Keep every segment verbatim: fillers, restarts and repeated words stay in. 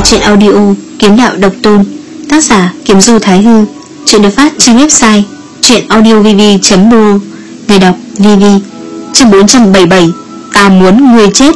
truyện audio Kiếm Đạo Độc Tôn, tác giả Kiếm Du Thái Hư. Truyện được phát trên website truyệnaudiovv chấm r o. Người đọc vê vê. Chương bốn trăm bảy mươi bảy. Ta muốn ngươi chết.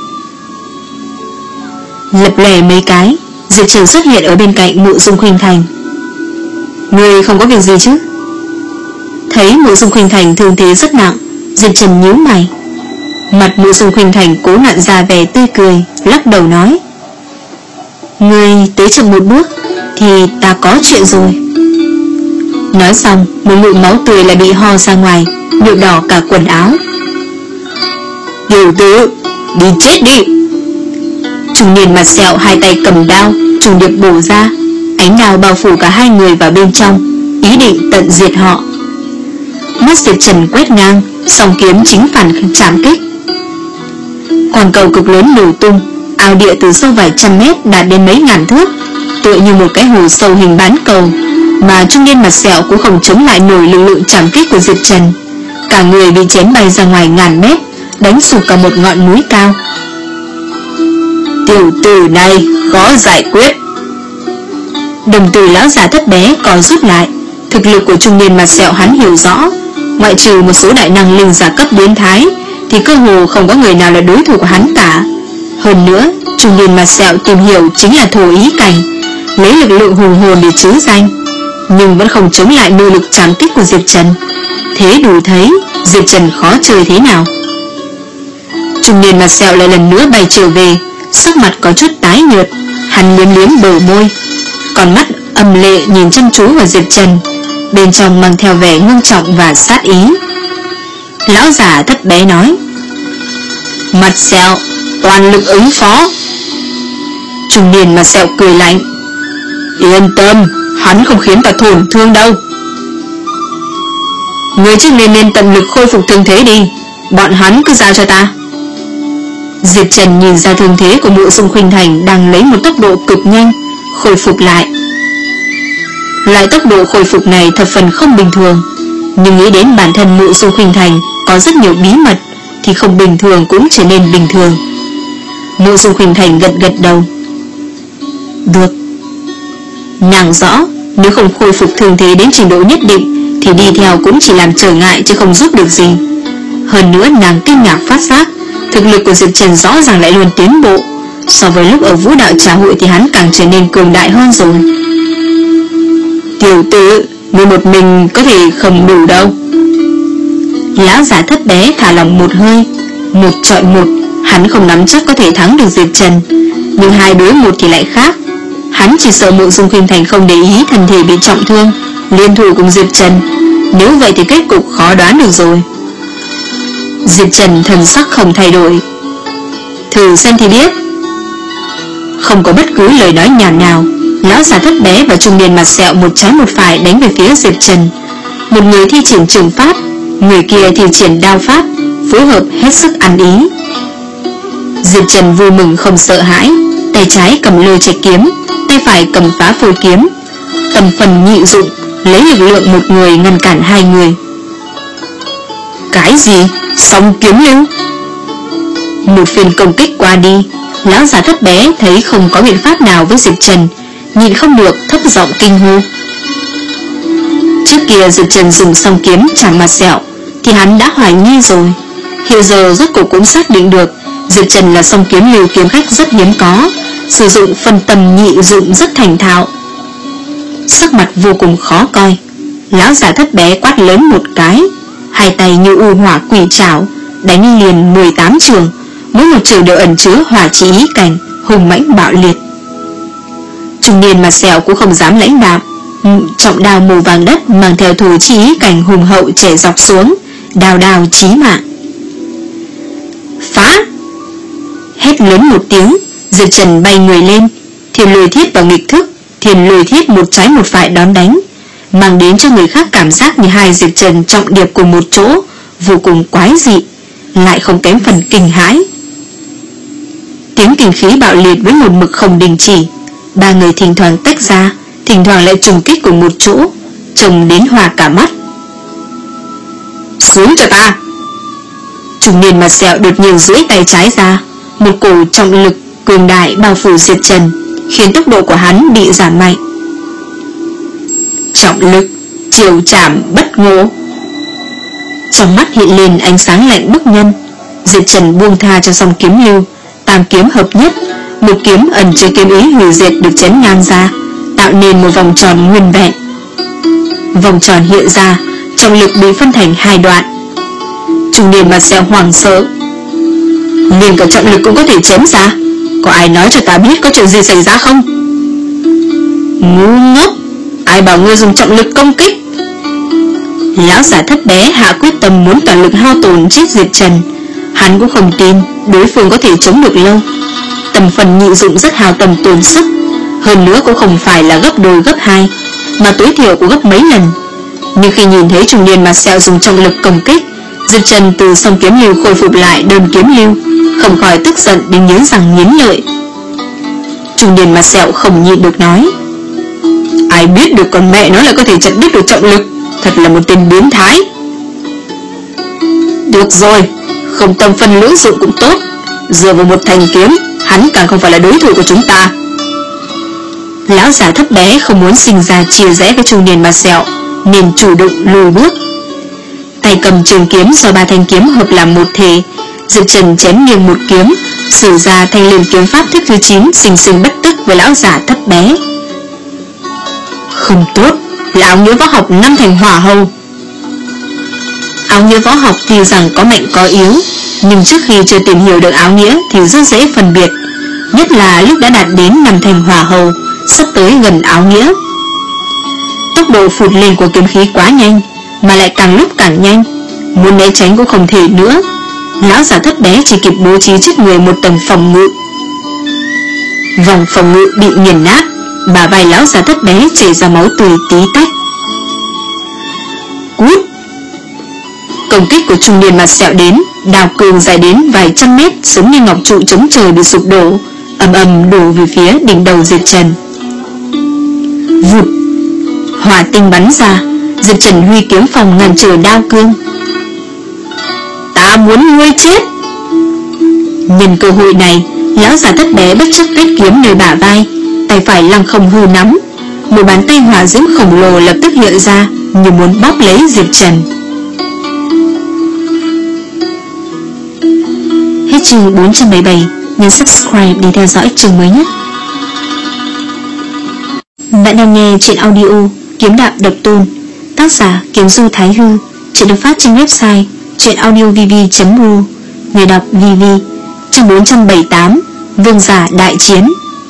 Lập lẻ mấy cái, Diệp Trần xuất hiện ở bên cạnh Mộ Dung Khuynh Thành. Ngươi không có việc gì chứ? Thấy Mộ Dung Khuynh Thành thương thế rất nặng, Diệp Trần nhíu mày. Mặt Mộ Dung Khuynh Thành cố nặn ra vẻ tươi cười, lắc đầu nói: Ngươi tới chậm một bước thì ta có chuyện rồi. Nói xong, một ngụm máu tươi lại bị ho ra ngoài, nhuộm đỏ cả quần áo. Tiểu tử, đi chết đi! Trung niên mặt sẹo hai tay cầm đao trùng điệp bổ ra, ánh đao bao phủ cả hai người vào bên trong, ý định tận diệt họ. Mắt Diệp Trần quét ngang, song kiếm chính phản chạm kích. Còn cầu cực lớn nổ tung, ao địa từ sâu vài trăm mét đạt đến mấy ngàn thước, tựa như một cái hồ sâu hình bán cầu, mà trung niên mặt sẹo cũng không chống lại nổi lực lượng chạm kích của Diệp Trần. Cả người bị chém bay ra ngoài ngàn mét, đánh sụp cả một ngọn núi cao. Tiểu tử này khó giải quyết. Đồng tử lão già thấp bé còn rút lại. Thực lực của trung niên mặt sẹo hắn hiểu rõ, ngoại trừ một số đại năng linh giả cấp biến thái thì cơ hồ không có người nào là đối thủ của hắn cả. Hơn nữa, trung niên mặt sẹo tìm hiểu chính là thổ ý cảnh, lấy lực lượng hùng hồn để trứ danh, nhưng vẫn không chống lại nội lực trảm kích của Diệp Trần. Thế đủ thấy Diệp Trần khó chơi thế nào. Trung niên mặt sẹo lại lần nữa bay trở về, sắc mặt có chút tái nhợt, hắn liếm liếm bờ môi, còn mắt âm lệ nhìn chăm chú vào Diệp Trần, bên trong mang theo vẻ ngưng trọng và sát ý. Lão già thấp bé nói: Mặt sẹo, toàn lực ứng phó. Trung niên mặt sẹo cười lạnh: Yên tâm, hắn không khiến ta tổn thương đâu. Người trước nên nên tận lực khôi phục thương thế đi, bọn hắn cứ giao cho ta. Diệp Trần nhìn ra thương thế của Mộ Dung Khuynh Thành đang lấy một tốc độ cực nhanh khôi phục lại. Loại tốc độ khôi phục này thật phần không bình thường, nhưng nghĩ đến bản thân Mộ Dung Khuynh Thành có rất nhiều bí mật thì không bình thường cũng trở nên bình thường. Mộ Dung Khuynh Thành gật gật đầu. Được. Nàng rõ, nếu không khôi phục thương thế đến trình độ nhất định thì đi theo cũng chỉ làm trở ngại chứ không giúp được gì. Hơn nữa nàng kinh ngạc phát giác thực lực của Diệp Trần rõ ràng lại luôn tiến bộ. So với lúc ở vũ đạo trà hội thì hắn càng trở nên cường đại hơn rồi. Tiểu tử, người một mình có thể không đủ đâu. Lão già thấp bé thả lỏng một hơi. Một chọi một, hắn không nắm chắc có thể thắng được Diệp Trần, nhưng hai đối một thì lại khác. Hắn chỉ sợ Mộ Dung Khuynh Thành không để ý thân thể bị trọng thương, liên thủ cùng Diệp Trần. Nếu vậy thì kết cục khó đoán được rồi. Diệp Trần thần sắc không thay đổi. Thử xem thì biết. Không có bất cứ lời nói nhảm nào, lão già thấp bé và trung niên mặt sẹo một trái một phải đánh về phía Diệp Trần. Một người thi triển trường pháp, người kia thi triển đao pháp, phối hợp hết sức ăn ý. Diệp Trần vui mừng không sợ hãi, tay trái cầm lôi trạch kiếm, tay phải cầm phá phôi kiếm, tầm phần nhị dụng, lấy lực lượng một người ngăn cản hai người. Cái gì? Song kiếm lưu? Một phiên công kích qua đi, lão già thấp bé thấy không có biện pháp nào với Diệp Trần, nhìn không được thấp giọng kinh hô. Trước kia Diệp Trần dùng song kiếm chạm mặt sẹo thì hắn đã hoài nghi rồi, hiện giờ rốt cuộc cũng xác định được Diệp Trần là song kiếm lưu kiếm khách rất hiếm có, sử dụng phân tầm nhị dụng rất thành thạo. Sắc mặt vô cùng khó coi, lão già thấp bé quát lớn một cái, hai tay như u hỏa quỷ trảo đánh liền mười tám trường, mỗi một trường đều ẩn chứa hỏa chí ý cảnh, hùng mãnh bạo liệt. Trung niên mặt sẹo cũng không dám lãnh đạm, trọng đao màu vàng đất mang theo thổ chí ý cảnh hùng hậu chẻ dọc xuống, đao đao chí mạng. Phá! Hét lớn một tiếng, Diệp Trần bay người lên, thiên lôi thiết và nghịch thức, thiên lôi thiết một trái một phải đón đánh, mang đến cho người khác cảm giác như hai Diệp Trần trọng điệp cùng một chỗ, vô cùng quái dị, lại không kém phần kinh hãi. Tiếng kinh khí bạo liệt với một mực không đình chỉ, ba người thỉnh thoảng tách ra, thỉnh thoảng lại trùng kích cùng một chỗ, trông đến hòa cả mắt. Xuống cho ta! Trung niên mặt sẹo đột nhiên duỗi tay trái ra, một cổ trọng lực cường đại bao phủ Diệp Trần, khiến tốc độ của hắn bị giảm mạnh. Trọng lực, chiều chạm bất ngộ. Trong mắt hiện lên ánh sáng lạnh bức nhân. Diệp Trần buông tha cho song kiếm lưu, tam kiếm hợp nhất, một kiếm ẩn chứa kiếm ý hủy diệt được chém ngang ra, tạo nên một vòng tròn nguyên vẹn. Vòng tròn hiện ra, trọng lực bị phân thành hai đoạn. Trung niên mặt sẹo hoảng sợ. Liền cả trọng lực cũng có thể chém ra? Có ai nói cho ta biết có chuyện gì xảy ra không? Ngu ngốc, ai bảo ngươi dùng trọng lực công kích? Lão giả thấp bé hạ quyết tâm muốn toàn lực hao tổn chết Diệp Trần. Hắn cũng không tin đối phương có thể chống được lâu. Tầm phần nhị dụng rất hao tầm tổn sức, hơn nữa cũng không phải là gấp đôi gấp hai, mà tối thiểu cũng gấp mấy lần. Nhưng khi nhìn thấy trung niên mặt sẹo dùng trọng lực công kích, Diệp Trần từ song kiếm lưu khôi phục lại đơn kiếm lưu, không khỏi tức giận đến nghiến răng nghiến lợi. Trung niên mặt sẹo không nhịn được nói: ai biết được con mẹ nó là có thể chặt đứt được trọng lực, thật là một tên biến thái. Được rồi, không tâm phân lưỡng dụng cũng tốt, dựa vào một thanh kiếm, hắn càng không phải là đối thủ của chúng ta. Lão giả thấp bé không muốn sinh ra chia rẽ với trung niên mặt sẹo, nên chủ động lùi bước. Tay cầm trường kiếm do ba thanh kiếm hợp làm một thể, Diệp Trần chém nghiêng một kiếm, sử ra thanh liên kiếm pháp thức thứ chín, sinh sinh bất tức với lão giả thấp bé. Không tốt, là áo nghĩa võ học năm thành hỏa hầu. Áo nghĩa võ học tuy rằng có mạnh có yếu, nhưng trước khi chưa tìm hiểu được áo nghĩa thì rất dễ phân biệt, nhất là lúc đã đạt đến năm thành hỏa hầu, sắp tới gần áo nghĩa. Tốc độ phụt lên của kiếm khí quá nhanh, mà lại càng lúc càng nhanh, muốn né tránh cũng không thể nữa. Lão giả thấp bé chỉ kịp bố trí trước người một tầng phòng ngự. Vòng phòng ngự bị nghiền nát, bả vai lão giả thấp bé chảy ra máu tươi tí tách. Cút! Công kích của trung niên mặt sẹo đến, đào cường dài đến vài trăm mét, giống như ngọc trụ chống trời bị sụp đổ, ầm ầm đổ về phía đỉnh đầu Diệp Trần. Vụt! Hỏa tinh bắn ra, Diệp Trần huy kiếm phòng ngăn trở đao cương. Ta muốn ngươi chết! Nhân cơ hội này, lão giả thấp bé bất chấp kết kiếm nơi bả vai, tay phải lăng không hư nắm, một bàn tay hỏa diễm khổng lồ lập tức hiện ra, như muốn bóp lấy Diệp Trần. Hết chương bốn trăm bảy mươi bảy, nhấn subscribe để theo dõi chương mới nhất. Bạn đang nghe truyện audio Kiếm Đạo Độc Tôn, tác giả Kiếm Du Thái Hư, truyện được phát trên website truyệnaudiovv chấm ru, người đọc vê vê. Chương bốn trăm bảy mươi tám, Vương giả đại chiến.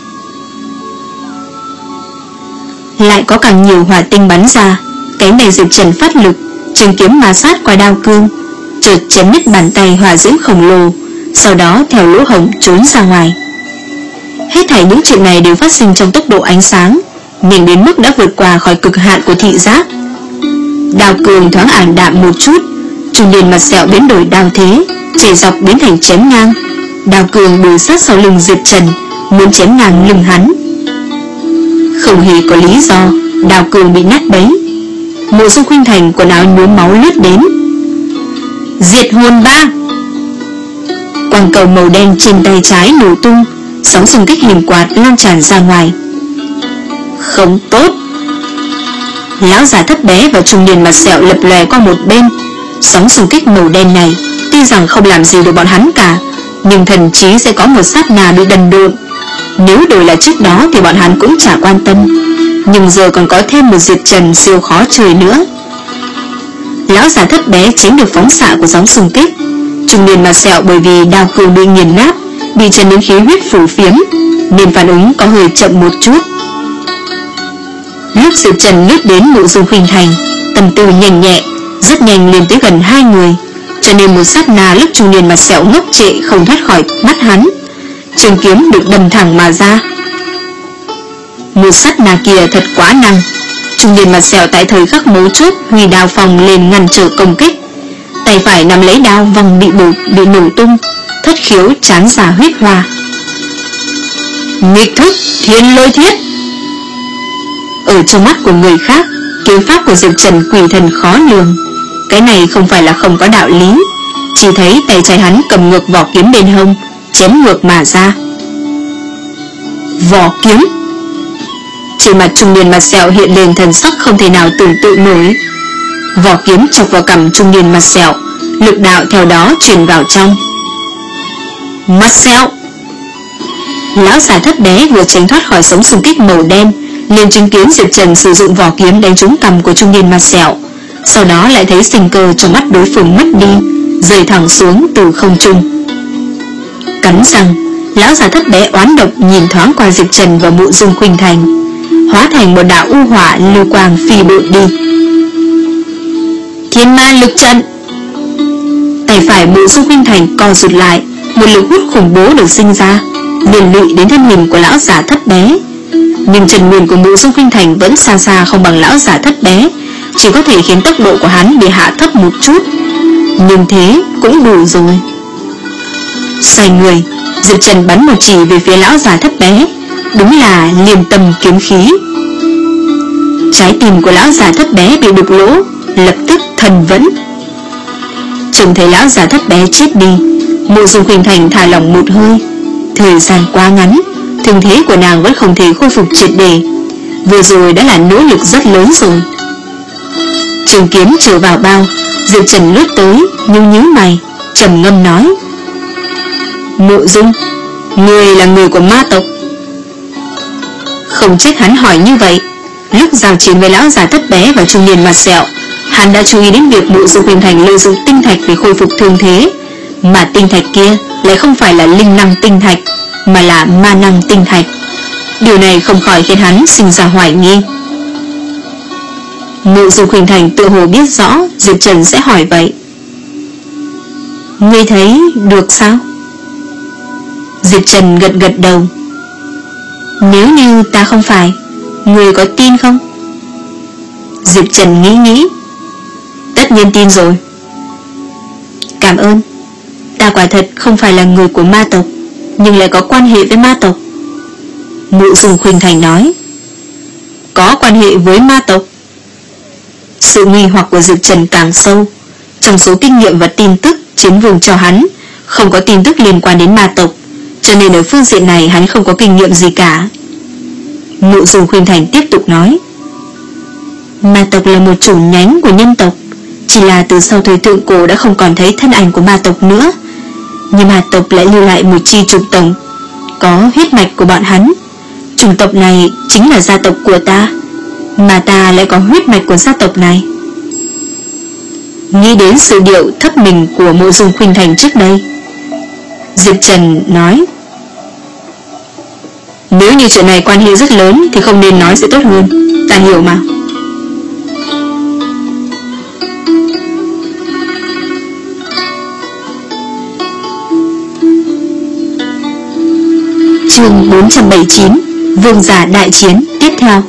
Lại có càng nhiều hỏa tinh bắn ra, cánh tay Diệp Trần phát lực, trường kiếm ma sát qua đao cương, chợt chém đứt bàn tay hỏa diễm khổng lồ, sau đó theo lỗ hổng trốn ra ngoài. Hết thảy những chuyện này đều phát sinh trong tốc độ ánh sáng, nhanh đến mức đã vượt qua khỏi cực hạn của thị giác. Đao cương thoáng ảm đạm một chút, trung niên mặt sẹo biến đổi đao thế, chảy dọc biến thành chém ngang. Đao cương đuổi sát sau lưng Diệp Trần, muốn chém ngang lưng hắn. Không hề có lý do, đao cương bị nát bấy. Mộ Dung Khuynh Thành quần áo nhuốm máu lướt đến. Diệt hồn ba! Quang cầu màu đen trên tay trái nổ tung, sóng xung kích hình quạt lan tràn ra ngoài. Không tốt! Lão già thấp bé và trung niên mặt sẹo lập lòe qua một bên. Sóng xung kích màu đen này tuy rằng không làm gì được bọn hắn cả, nhưng thần chí sẽ có một sát na bị đần độn. Nếu đổi là trước đó thì bọn hắn cũng chả quan tâm, nhưng giờ còn có thêm một Diệp Trần siêu khó chơi nữa. Lão già thấp bé tránh được phóng xạ của sóng xung kích. Trung niên mặt sẹo bởi vì đao cương bị nghiền nát, bị trần đến khí huyết phủ phiếm, nên phản ứng có hơi chậm một chút. Lúc Diệp Trần lướt đến Mộ Dung Khuynh Thành, tâm tư nhanh nhẹ, rất nhanh lên tới gần hai người, cho nên một sát na lúc trung niên mặt sẹo ngốc trệ không thoát khỏi mắt hắn. Trường kiếm được đâm thẳng mà ra. Một sát na kia thật quá năng. Trung niên mặt sẹo tại thời khắc mấu chốt huy đao phòng lên ngăn trở công kích, tay phải nắm lấy đao vòng bị bổ bị nổ tung, thất khiếu chán ra huyết hoa. Nghịch thức Thiên Lôi Thiết. Ở trong mắt của người khác, kiếm pháp của Diệp Trần quỷ thần khó lường. Cái này không phải là không có đạo lý, chỉ thấy tay trái hắn cầm ngược vỏ kiếm bên hông, chém ngược mà ra. Vỏ kiếm. Trên mặt trung niên mặt sẹo hiện lên thần sắc không thể nào tưởng tượng nổi. Vỏ kiếm chọc vào cằm trung niên mặt sẹo, lực đạo theo đó truyền vào trong. Mặt sẹo. Lão già thấp bé vừa tránh thoát khỏi sóng xung kích màu đen, liền chứng kiến Diệp Trần sử dụng vỏ kiếm đánh trúng cằm của trung niên mặt sẹo. Sau đó lại thấy sinh cơ trong mắt đối phương mất đi, rơi thẳng xuống từ không trung. Cắn răng, lão già thấp bé oán độc nhìn thoáng qua Diệp Trần và Mộ Dung Khuynh Thành, hóa thành một đạo u hỏa lưu quang phi bội đi. Thiên ma lực trận. Tay phải Mộ Dung Khuynh Thành co rụt lại, một lực hút khủng bố được sinh ra, liền lụy đến thân hình của lão già thấp bé. Nhưng trần nguyên của Mộ Dung Khuynh Thành vẫn xa xa không bằng lão già thấp bé, chỉ có thể khiến tốc độ của hắn bị hạ thấp một chút, nhưng thế cũng đủ rồi. Xoay người, Diệp Trần bắn một chỉ về phía lão già thấp bé, đúng là liềm tâm kiếm khí. Trái tim của lão già thấp bé bị đục lỗ, lập tức thần vẫn. Trông thấy lão già thấp bé chết đi, Mộ Dung Khuynh Thành thả lỏng một hơi. Thời gian quá ngắn, thương thế của nàng vẫn không thể khôi phục triệt để. Vừa rồi đã là nỗ lực rất lớn rồi. Trường kiếm trở vào bao, Diệp Trần lướt tới, nhíu nhíu mày, trầm ngâm nói: Mộ Dung, người là người của ma tộc. Không trách hắn hỏi như vậy. Lúc giao chiến với lão già thấp bé và trung niên mặt sẹo, hắn đã chú ý đến việc Mộ Dung Khuynh Thành lợi dụng tinh thạch để khôi phục thương thế, mà tinh thạch kia lại không phải là linh năng tinh thạch, mà là ma năng tinh thạch. Điều này không khỏi khiến hắn sinh ra hoài nghi. Mộ Dung Khuynh Thành tự hồ biết rõ Diệp Trần sẽ hỏi vậy. Ngươi thấy được sao? Diệp Trần gật gật đầu. Nếu như ta không phải, ngươi có tin không? Diệp Trần nghĩ nghĩ. Tất nhiên tin rồi. Cảm ơn. Ta quả thật không phải là người của ma tộc, nhưng lại có quan hệ với ma tộc. Mộ Dung Khuynh Thành nói. Có quan hệ với ma tộc? Sự nghi hoặc của Diệp Trần càng sâu. Trong số kinh nghiệm và tin tức chiến vương cho hắn, không có tin tức liên quan đến ma tộc, cho nên ở phương diện này hắn không có kinh nghiệm gì cả. Mộ Dung Khuynh Thành tiếp tục nói. Ma tộc là một chủng nhánh của nhân tộc, chỉ là từ sau thời thượng cổ đã không còn thấy thân ảnh của ma tộc nữa. Nhưng ma tộc lại lưu lại một chi chủng tộc, có huyết mạch của bọn hắn. Chủng tộc này chính là gia tộc của ta, mà ta lại có huyết mạch của gia tộc này. Nghĩ đến sự điệu thấp mình của Mộ Dung Khuynh Thành trước đây, Diệp Trần nói. Nếu như chuyện này quan hệ rất lớn thì không nên nói sẽ tốt hơn. Ta hiểu mà. Chương bốn trăm bảy mươi chín, Vương giả đại chiến tiếp theo.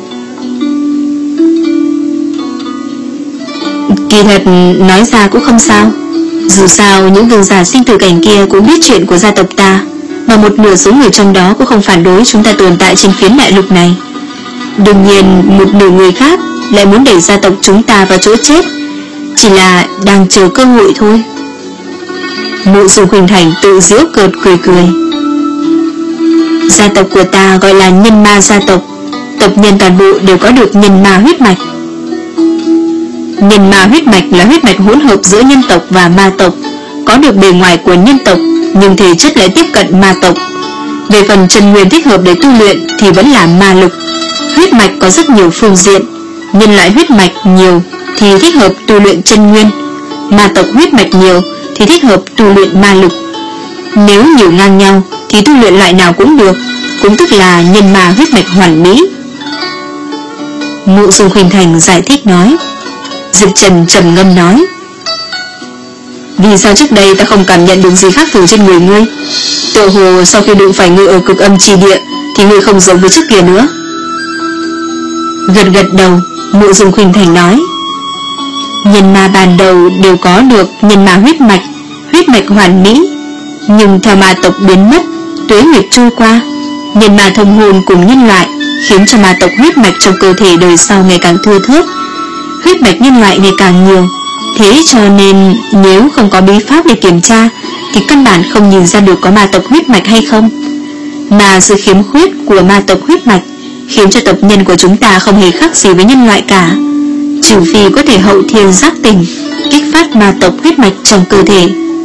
Kỳ thật nói ra cũng không sao. Dù sao những vương giả sinh tử cảnh kia cũng biết chuyện của gia tộc ta, mà một nửa số người trong đó cũng không phản đối chúng ta tồn tại trên phiến đại lục này. Đương nhiên một nửa người khác lại muốn đẩy gia tộc chúng ta vào chỗ chết, chỉ là đang chờ cơ hội thôi. Mộ Dung Khuynh Thành tự giễu cợt cười cười. Gia tộc của ta gọi là nhân ma gia tộc, tộc nhân toàn bộ đều có được nhân ma huyết mạch. Nhân ma huyết mạch là huyết mạch hỗn hợp giữa nhân tộc và ma tộc, có được bề ngoài của nhân tộc nhưng thể chất lại tiếp cận ma tộc. Về phần chân nguyên thích hợp để tu luyện thì vẫn là ma lực. Huyết mạch có rất nhiều phương diện, nhân loại huyết mạch nhiều thì thích hợp tu luyện chân nguyên, ma tộc huyết mạch nhiều thì thích hợp tu luyện ma lực. Nếu nhiều ngang nhau thì tu luyện loại nào cũng được, cũng tức là nhân ma huyết mạch hoàn mỹ. Mộ Dung Khuynh Thành giải thích nói. Diệp Trần trầm ngâm nói. Vì sao trước đây ta không cảm nhận được gì khác thường trên người ngươi? Tựa hồ sau khi đụng phải ngươi ở cực âm chi địa thì ngươi không giống với trước kia nữa. Gật gật đầu, Mộ Dung Khuynh Thành nói. Nhân ma ban đầu đều có được nhân ma huyết mạch, huyết mạch hoàn mỹ, nhưng theo ma tộc biến mất, tuế nguyệt trôi qua, nhân ma thông hồn cùng nhân loại, khiến cho ma tộc huyết mạch trong cơ thể đời sau ngày càng thưa thớt, huyết mạch nhân loại ngày càng nhiều. Thế cho nên nếu không có bí pháp để kiểm tra thì căn bản không nhìn ra được có ma tộc huyết mạch hay không. Mà sự khiếm khuyết của ma tộc huyết mạch khiến cho tộc nhân của chúng ta không hề khác gì với nhân loại cả, trừ phi có thể hậu thiên giác tỉnh, kích phát ma tộc huyết mạch trong cơ thể.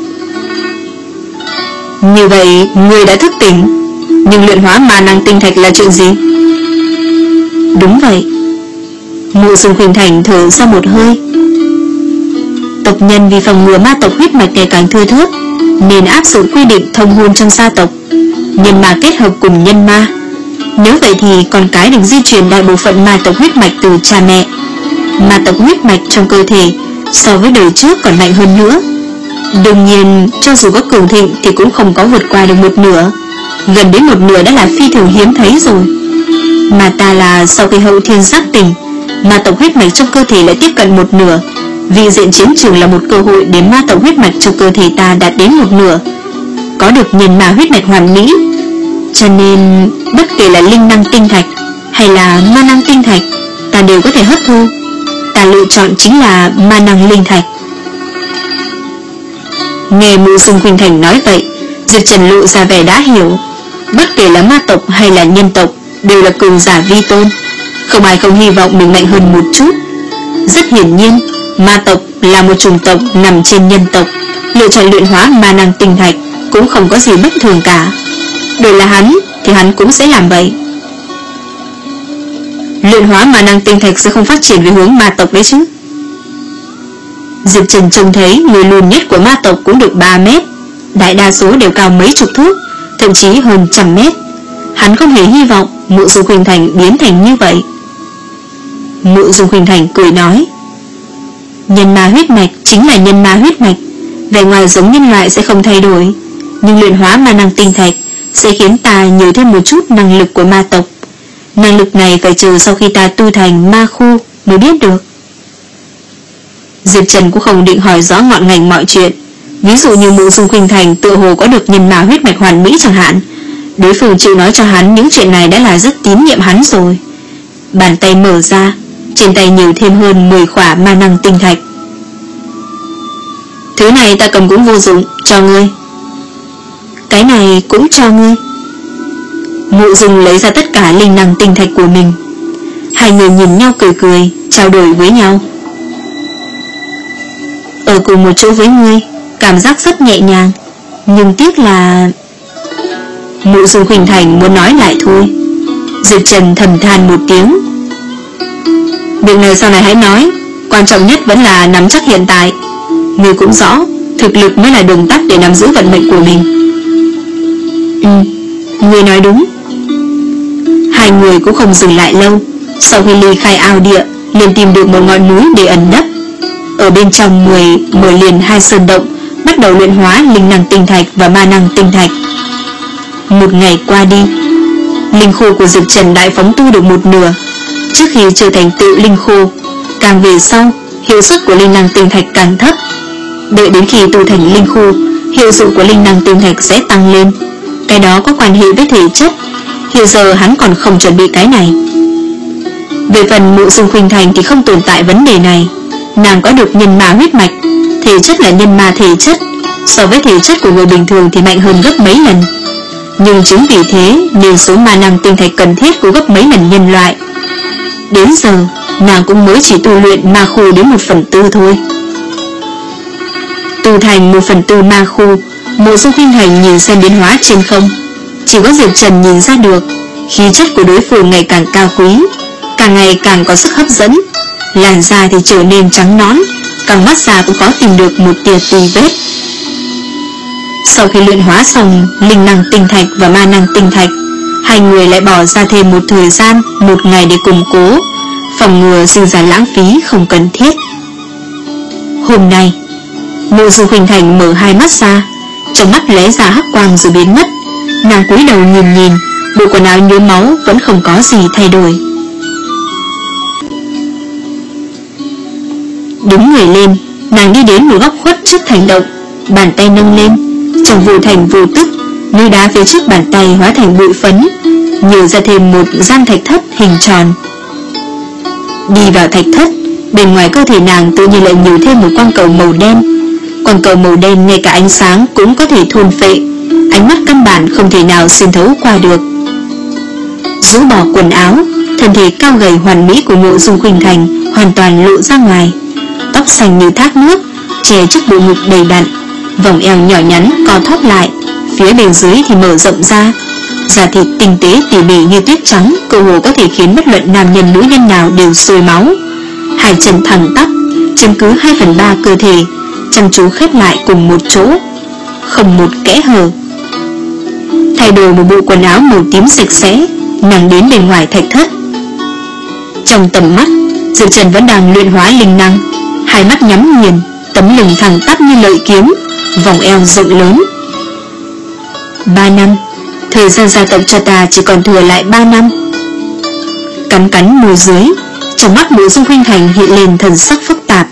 Như vậy, người đã thức tỉnh, nhưng luyện hóa ma năng tinh thạch là chuyện gì? Đúng vậy. Mộ Dung Khuynh Thành thở ra một hơi. Tộc nhân vì phòng ngừa ma tộc huyết mạch ngày càng thưa thớt nên áp dụng quy định thông hôn trong gia tộc, nhân ma kết hợp cùng nhân ma. Nếu vậy thì con cái được di truyền đại bộ phận ma tộc huyết mạch từ cha mẹ. Ma tộc huyết mạch trong cơ thể so với đời trước còn mạnh hơn nữa. Đương nhiên, cho dù có cường thịnh thì cũng không có vượt qua được một nửa. Gần đến một nửa đã là phi thường hiếm thấy rồi. Mà ta là sau khi hậu thiên giác tỉnh, ma tộc huyết mạch trong cơ thể lại tiếp cận một nửa. Vì diện chiến trường là một cơ hội để ma tộc huyết mạch trong cơ thể ta đạt đến một nửa, có được nhân ma huyết mạch hoàn mỹ. Cho nên bất kể là linh năng tinh thạch hay là ma năng tinh thạch, ta đều có thể hấp thu. Ta lựa chọn chính là ma năng linh thạch. Nghe Mộ Dung Khuynh Thành nói vậy, Diệp Trần lộ ra vẻ đã hiểu. Bất kể là ma tộc hay là nhân tộc đều là cường giả vi tôn, không ai không hy vọng mình mạnh hơn một chút. Rất hiển nhiên, ma tộc là một chủng tộc nằm trên nhân tộc, lựa chọn luyện hóa ma năng tinh thạch cũng không có gì bất thường cả. Đổi là hắn thì hắn cũng sẽ làm vậy. Luyện hóa ma năng tinh thạch sẽ không phát triển về hướng ma tộc đấy chứ? Diệp Trần trông thấy người lùn nhất của ma tộc cũng được ba mét, đại đa số đều cao mấy chục thước, thậm chí hơn trăm mét. Hắn không hề hy vọng Mộ Dung Khuynh Thành biến thành như vậy. Mộ Dung Khuynh Thành cười nói, nhân ma huyết mạch chính là nhân ma huyết mạch, vẻ ngoài giống nhân loại sẽ không thay đổi, nhưng luyện hóa ma năng tinh thạch sẽ khiến ta nhiều thêm một chút năng lực của ma tộc. Năng lực này phải chờ sau khi ta tu thành ma khu mới biết được. Diệp Trần cũng không định hỏi rõ ngọn ngành mọi chuyện. Ví dụ như Mộ Dung Khuynh Thành tự hồ có được nhân ma huyết mạch hoàn mỹ chẳng hạn, đối phương chịu nói cho hắn những chuyện này đã là rất tín nhiệm hắn rồi. Bàn tay mở ra, trên tay nhiều thêm hơn mười khỏa ma năng tinh thạch. Thứ này ta cầm cũng vô dụng, cho ngươi. Cái này cũng cho ngươi. Mộ Dung lấy ra tất cả linh năng tinh thạch của mình. Hai người nhìn nhau cười cười, trao đổi với nhau. Ở cùng một chỗ với ngươi, cảm giác rất nhẹ nhàng, nhưng tiếc là... Mộ Dung Khuynh Thành muốn nói lại thôi. Diệp Trần thầm than một tiếng. Việc này sau này hãy nói, quan trọng nhất vẫn là nắm chắc hiện tại. Ngươi cũng rõ, thực lực mới là đường tắt để nắm giữ vận mệnh của mình. Ừ, ngươi nói đúng. Hai người cũng không dừng lại lâu. Sau khi ly khai ao địa, liền tìm được một ngọn núi để ẩn nấp. Ở bên trong mười mở liền hai sơn động, bắt đầu luyện hóa linh năng tinh thạch và ma năng tinh thạch. Một ngày qua đi, linh khô của Diệp Trần đại phóng tu được một nửa. Trước khi trở thành tự linh khô, càng về sau, hiệu suất của linh năng tinh thạch càng thấp. Đợi đến khi tu thành linh khô, hiệu dụng của linh năng tinh thạch sẽ tăng lên. Cái đó có quan hệ với thể chất. Hiện giờ hắn còn không chuẩn bị cái này. Về phần Mộ Dung Khuynh Thành thì không tồn tại vấn đề này. Nàng có được nhân ma huyết mạch, thể chất là nhân ma thể chất, so với thể chất của người bình thường thì mạnh hơn gấp mấy lần. Nhưng chính vì thế nên số ma năng tinh thạch cần thiết cũng gấp mấy lần nhân loại. Đến giờ nàng cũng mới chỉ tu luyện ma khu đến một phần tư thôi. Tu thành một phần tư ma khu, Mộ Dung Khuynh Thành nhìn xem biến hóa trên không. Chỉ có Diệp Trần nhìn ra được khí chất của đối phương ngày càng cao quý, càng ngày càng có sức hấp dẫn. Làn da thì trở nên trắng nõn, càng mắt ra cũng có tìm được một tia tì vết. Sau khi luyện hóa xong linh năng tinh thạch và ma năng tinh thạch, hai người lại bỏ ra thêm một thời gian, một ngày để củng cố, phòng ngừa sinh ra lãng phí không cần thiết. Hôm nay, Mộ Dung Khuynh Thành mở hai mắt ra, trong mắt lóe ra hắc quang rồi biến mất. Nàng cúi đầu nhìn nhìn, bộ quần áo nhuốm máu vẫn không có gì thay đổi. Đứng người lên, nàng đi đến một góc khuất trước thành động, bàn tay nâng lên, trong vô thành vô tức, núi đá phía trước bàn tay hóa thành bụi phấn, nhờ ra thêm một gian thạch thất hình tròn. Đi vào thạch thất, bên ngoài cơ thể nàng tự nhiên lại nhiều thêm một quang cầu màu đen. Quang cầu màu đen ngay cả ánh sáng cũng có thể thôn phệ, ánh mắt căn bản không thể nào xuyên thấu qua được. Rũ bỏ quần áo, thân thể cao gầy hoàn mỹ của Mộ Dung Khuynh Thành hoàn toàn lộ ra ngoài. Tóc xanh như thác nước che trước bộ ngực đầy đặn, vòng eo nhỏ nhắn co thóp lại, phía bên dưới thì mở rộng ra. Da thịt tinh tế tỉ mỉ như tuyết trắng, cơ hồ có thể khiến bất luận nam nhân nữ nhân nào đều sôi máu. Hai chân thẳng tắp chiếm cứ hai phần ba cơ thể, chăm chú khép lại cùng một chỗ, không một kẽ hở. Thay đổi một bộ quần áo màu tím sạch sẽ, nàng đến bên ngoài thạch thất. Trong tầm mắt, Diệp Trần vẫn đang luyện hóa linh năng, hai mắt nhắm nghiền, tấm lưng thẳng tắp như lợi kiếm, vòng eo rộng lớn. Ba năm, thời gian gia tộc cho ta chỉ còn thừa lại ba năm. Cắn cắn môi dưới, trong mắt Mộ Dung Khuynh Thành hiện lên thần sắc phức tạp.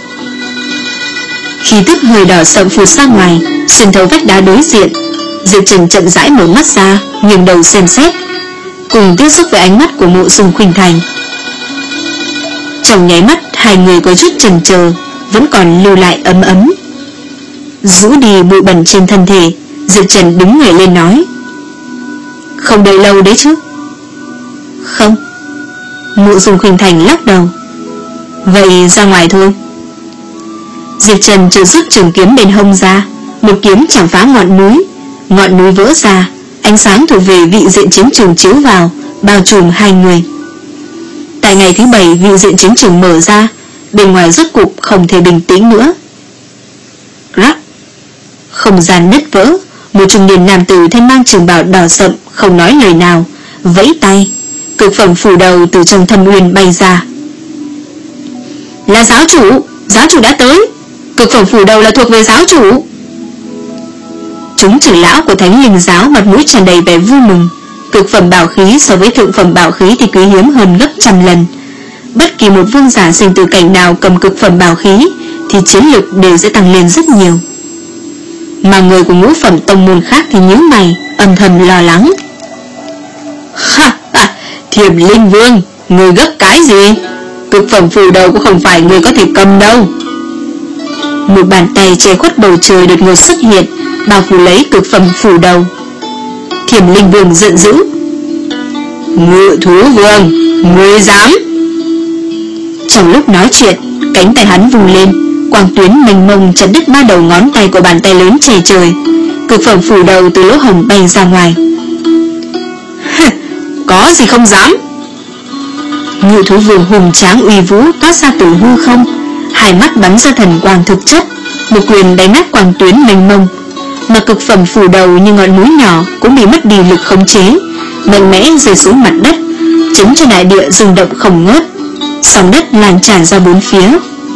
Khí tức hơi đỏ sậm phụt ra ngoài, xuyên thấu vách đá đối diện. Diệp Trần chậm rãi mở mắt ra, nghiêng đầu xem xét, cùng tiếp xúc với ánh mắt của Mộ Dung Khuynh Thành. Trong nháy mắt, hai người có chút chần chờ, vẫn còn lưu lại ấm ấm. Rũ đi bụi bẩn trên thân thể, Diệp Trần đứng người lên nói: không đợi lâu đấy chứ? Không. Mộ Dung Khuynh Thành lắc đầu. Vậy ra ngoài thôi. Diệp Trần chợt rút trường kiếm bên hông ra, một kiếm chạm phá ngọn núi. Ngọn núi vỡ ra, ánh sáng thuộc về vị diện chiến trường chiếu vào, bao trùm hai người. Tại ngày thứ bảy, vị diện chiến trường mở ra, bên ngoài rốt cục không thể bình tĩnh nữa. Rắc, không gian nứt vỡ. Một trung niên nam tử thân mang trường bào đỏ sậm, không nói lời nào, vẫy tay, cực phẩm phủ đầu từ trong thâm uyên bay ra. Là giáo chủ, giáo chủ đã tới. Cực phẩm phủ đầu là thuộc về giáo chủ. Chúng trưởng lão của Thánh Linh giáo mặt mũi tràn đầy vẻ vui mừng. Cực phẩm bảo khí so với thượng phẩm bảo khí thì quý hiếm hơn gấp trăm lần. Bất kỳ một vương giả sinh tử cảnh nào cầm cực phẩm bảo khí thì chiến lực đều sẽ tăng lên rất nhiều. Mà người của ngũ phẩm tông môn khác thì nhíu mày, âm thầm lo lắng. Ha ha, Thiểm Linh Vương, người gấp cái gì? Cực phẩm phù đầu cũng không phải người có thể cầm đâu. Một bàn tay che khuất bầu trời đột ngột xuất hiện, bao phủ lấy cực phẩm phù đầu. Thiểm Linh Vương giận dữ. Ngự thú vương, ngươi dám? Trong lúc nói chuyện, cánh tay hắn vùng lên, quang tuyến mênh mông chặt đứt ba đầu ngón tay của bàn tay lớn che trời. Cực phẩm phủ đầu từ lỗ hổng bay ra ngoài. Có gì không dám? Ngự thú vương hùng tráng uy vũ toát ra từ hư không, hai mắt bắn ra thần quang thực chất, một quyền đánh nát quang tuyến mênh mông. Mà cực phẩm phủ đầu như ngọn núi nhỏ cũng bị mất đi lực khống chế, mạnh mẽ rơi xuống mặt đất, chứng cho đại địa rung động không ngớt. Sóng đất lan tràn ra bốn phía.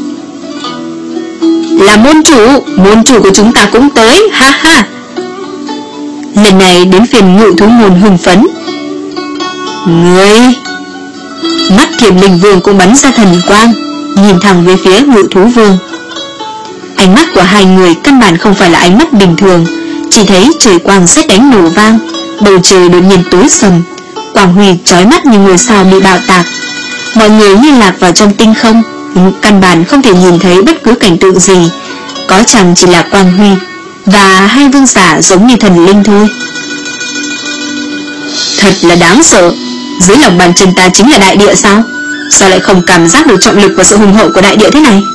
Là môn chủ, môn chủ của chúng ta cũng tới, ha ha. Lần này đến phiền ngự thú môn hưng phấn. Ngươi! Mắt Thiểm Linh Vương cũng bắn ra thần quang, nhìn thẳng về phía ngự thú vương. Ánh mắt của hai người căn bản không phải là ánh mắt bình thường, chỉ thấy trời quang sét đánh nổ vang, bầu trời đột nhiên tối sầm, quang huy chói mắt như ngôi sao bị bạo tạc. Mọi người như lạc vào trong tinh không, căn bản không thể nhìn thấy bất cứ cảnh tượng gì, có chẳng chỉ là quang huy và hai vương giả giống như thần linh thôi. Thật là đáng sợ. Dưới lòng bàn chân ta chính là đại địa sao? Sao lại không cảm giác được trọng lực và sự hùng hậu của đại địa thế này?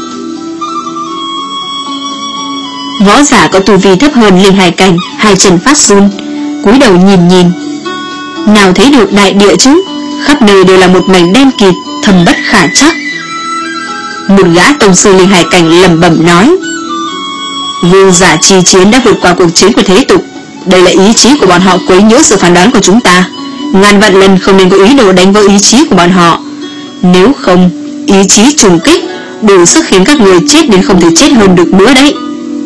Võ giả có tu vi thấp hơn linh hải cảnh, hai chân phát run, cúi đầu nhìn nhìn. Nào thấy được đại địa chứ? Khắp nơi đều là một mảnh đen kịt, thâm bất khả trắc. Một gã tông sư linh hải cảnh lẩm bẩm nói: vương giả chi chiến đã vượt qua cuộc chiến của thế tục. Đây là ý chí của bọn họ quấy nhiễu sự phán đoán của chúng ta. Ngàn vạn lần không nên có ý đồ đánh vỡ ý chí của bọn họ. Nếu không, ý chí trùng kích đủ sức khiến các người chết đến không thể chết hơn được nữa đấy.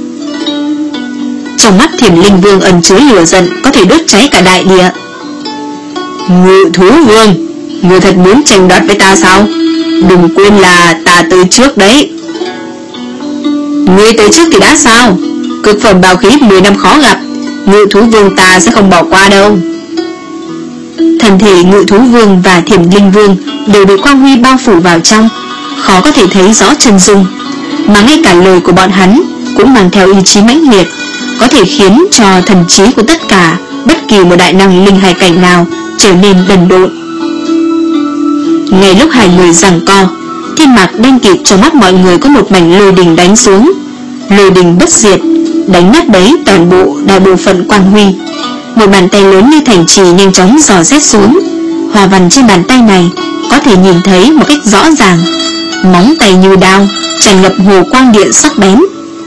Trong mắt Thiểm Linh Vương ẩn chứa lửa giận có thể đốt cháy cả đại địa. Ngự thú vương, người thật muốn tranh đoạt với ta sao? Đừng quên là ta tới trước đấy. Ngươi tới trước thì đã sao? Cực phẩm bảo khí mười năm khó gặp, ngự thú vương ta sẽ không bỏ qua đâu. Thân thể ngự thú vương và Thiểm Linh Vương đều được quang huy bao phủ vào trong, khó có thể thấy rõ chân dung, mà ngay cả lời của bọn hắn cũng mang theo ý chí mãnh liệt, có thể khiến cho thần trí của tất cả bất kỳ một đại năng linh hải cảnh nào trở nên đần độn. Ngay lúc hai người giằng co, thiên mạc đen kịt cho mắt mọi người có một mảnh lôi đình đánh xuống. Lôi đình bất diệt, đánh nát đấy toàn bộ đại bộ phận quang huy. Một bàn tay lớn như thành trì nhanh chóng dò xét xuống. Hoa văn trên bàn tay này có thể nhìn thấy một cách rõ ràng, móng tay như đao, tràn ngập hồ quang điện sắc bén.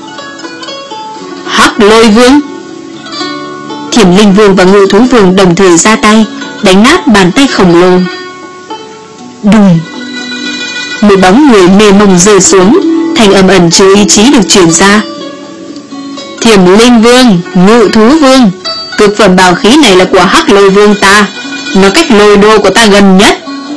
Hắc Lôi Vương. Thiểm Linh Vương và Ngự Thú Vương đồng thời ra tay, đánh nát bàn tay khổng lồ. Đùng. Một bóng người mê mông rơi xuống, thành âm ẩn chứa ý chí được truyền ra. Thiểm Linh Vương, Ngự Thú Vương, cực phẩm bảo khí này là của Hắc Lôi Vương ta, nó cách lôi đô của ta gần nhất.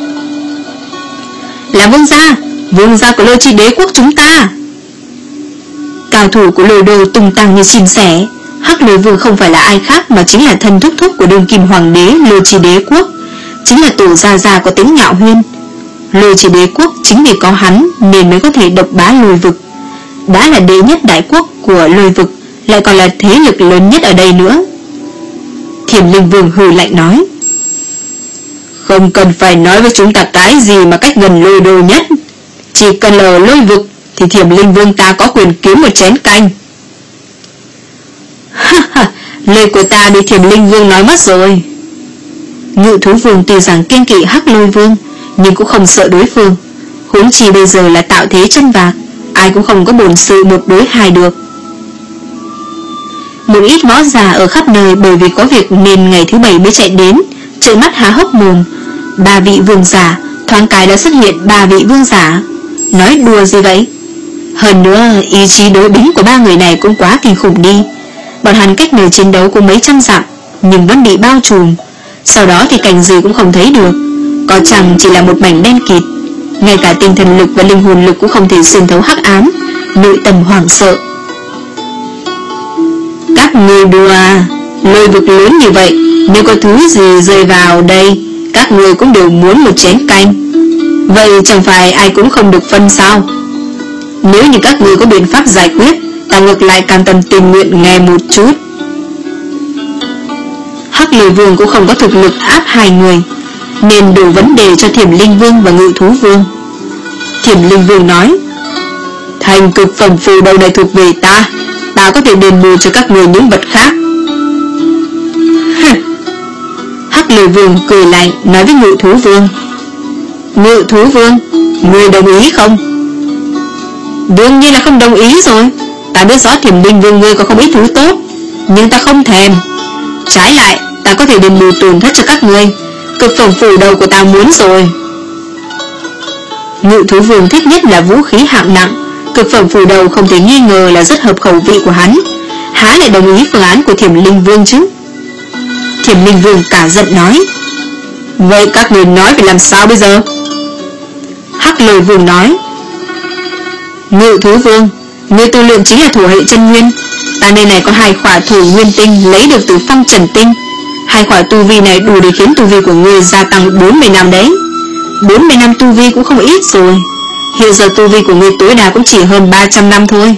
Là vương gia, vương gia của Lôi Chi Đế quốc chúng ta. Cao thủ của lôi đô tung tăng như chim sẻ. Hắc Lôi Vương không phải là ai khác mà chính là thân thúc thúc của đương kim hoàng đế Lôi Chi Đế quốc, chính là tổ gia gia của Tĩnh Ngạo Huyên. Lôi Chi Đế quốc chính vì có hắn nên mới có thể độc bá lôi vực. Đã là đế nhất đại quốc của lôi vực, lại còn là thế lực lớn nhất ở đây nữa. Thiểm Linh Vương hừ lạnh nói: Không cần phải nói với chúng ta cái gì mà cách gần lôi đô nhất, chỉ cần ở lôi vực thì Thiểm Linh Vương ta có quyền kiếm một chén canh. Lời của ta bị Thiểm Linh Vương nói mất rồi. Ngự Thú Vương tuy rằng kiêng kỵ Hắc Lôi Vương, nhưng cũng không sợ đối phương. Huống chi bây giờ là tạo thế chân vạc, ai cũng không có bổn sự một đối hai được. Một ít võ giả ở khắp nơi bởi vì có việc nên ngày thứ bảy mới chạy đến, trợn mắt há hốc mồm. Ba vị vương giả, thoáng cái đã xuất hiện ba vị vương giả. Nói đùa gì vậy? Hơn nữa, ý chí đối bính của ba người này cũng quá kinh khủng đi. Bọn hắn cách nơi chiến đấu cũng mấy trăm dặm, nhưng vẫn bị bao trùm. Sau đó thì cảnh gì cũng không thấy được, có chẳng chỉ là một mảnh đen kịt. Ngay cả tinh thần lực và linh hồn lực cũng không thể xuyên thấu hắc ám, nội tâm hoảng sợ. Các người đùa à? Lôi vực lớn như vậy, nếu có thứ gì rơi vào đây, các người cũng đều muốn một chén canh. Vậy chẳng phải ai cũng không được phân sao? Nếu như các người có biện pháp giải quyết, ta ngược lại cam tâm tình nguyện nghe một chút. Hắc Lôi Vương cũng không có thực lực áp hai người, nên đổ vấn đề cho Thiểm Linh Vương và Ngự Thú Vương. Thiểm Linh Vương nói: Thành cực phẩm phù đầu này thuộc về ta, ta có thể đền bù cho các người những vật khác. Hắc Lôi Vương cười lạnh nói với Ngự Thú Vương: Ngự Thú Vương, người đồng ý không? Đương nhiên là không đồng ý rồi. Ta biết rõ Thiểm Linh Vương ngươi có không ít thứ tốt, nhưng ta không thèm. Trái lại, ta có thể đền bù tổn thất cho các ngươi. Cực phẩm phủ đầu của ta muốn rồi. Ngự Thú Vương thích nhất là vũ khí hạng nặng. Cực phẩm phủ đầu không thể nghi ngờ là rất hợp khẩu vị của hắn. Há lại đồng ý phương án của Thiểm Linh Vương chứ? Thiểm Linh Vương cả giận nói: Vậy các người nói phải làm sao bây giờ? Hắc Lôi Vương nói: Ngự Thú Vương, người tu luyện chính là thủ hệ chân nguyên. Ta nơi này có hai khỏa thủ nguyên tinh lấy được từ Phong Trần Tinh. Hai khỏa tu vi này đủ để khiến tu vi của ngươi gia tăng bốn mươi năm đấy. bốn mươi năm tu vi cũng không ít rồi. Hiện giờ tu vi của ngươi tối đa cũng chỉ hơn ba trăm năm thôi.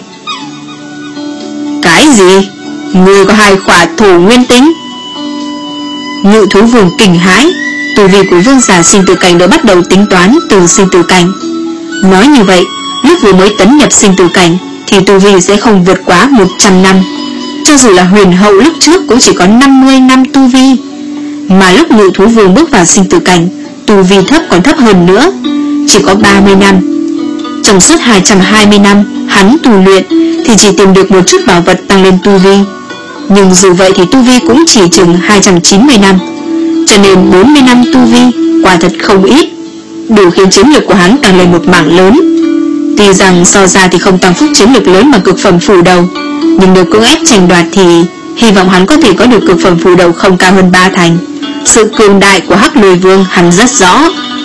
Cái gì? Ngươi có hai khỏa thủ nguyên tinh? Ngự Thú Vương kinh hãi. Tu vi của vương giả sinh tử cảnh đã bắt đầu tính toán từ sinh tử cảnh. Nói như vậy, lúc vừa mới tấn nhập sinh tử cảnh thì tu vi sẽ không vượt quá một trăm năm. Cho dù là huyền hậu lúc trước cũng chỉ có năm mươi năm tu vi. Mà lúc Ngự Thú Vương bước vào sinh tử cảnh, tu vi thấp còn thấp hơn nữa, chỉ có ba mươi năm. Trong suốt hai trăm hai mươi năm hắn tu luyện thì chỉ tìm được một chút bảo vật tăng lên tu vi. Nhưng dù vậy thì tu vi cũng chỉ chừng hai trăm chín mươi năm. Cho nên bốn mươi năm tu vi quả thật không ít, đủ khiến chiến lược của hắn tăng lên một mảng lớn. Tuy rằng so ra thì không tăng phúc chiến lược lớn bằng cực phẩm phủ đầu, nhưng nếu cưỡng ép tranh đoạt thì hy vọng hắn có thể có được cực phẩm phủ đầu không cao hơn ba thành. Sự cường đại của Hắc Lôi Vương hắn rất rõ.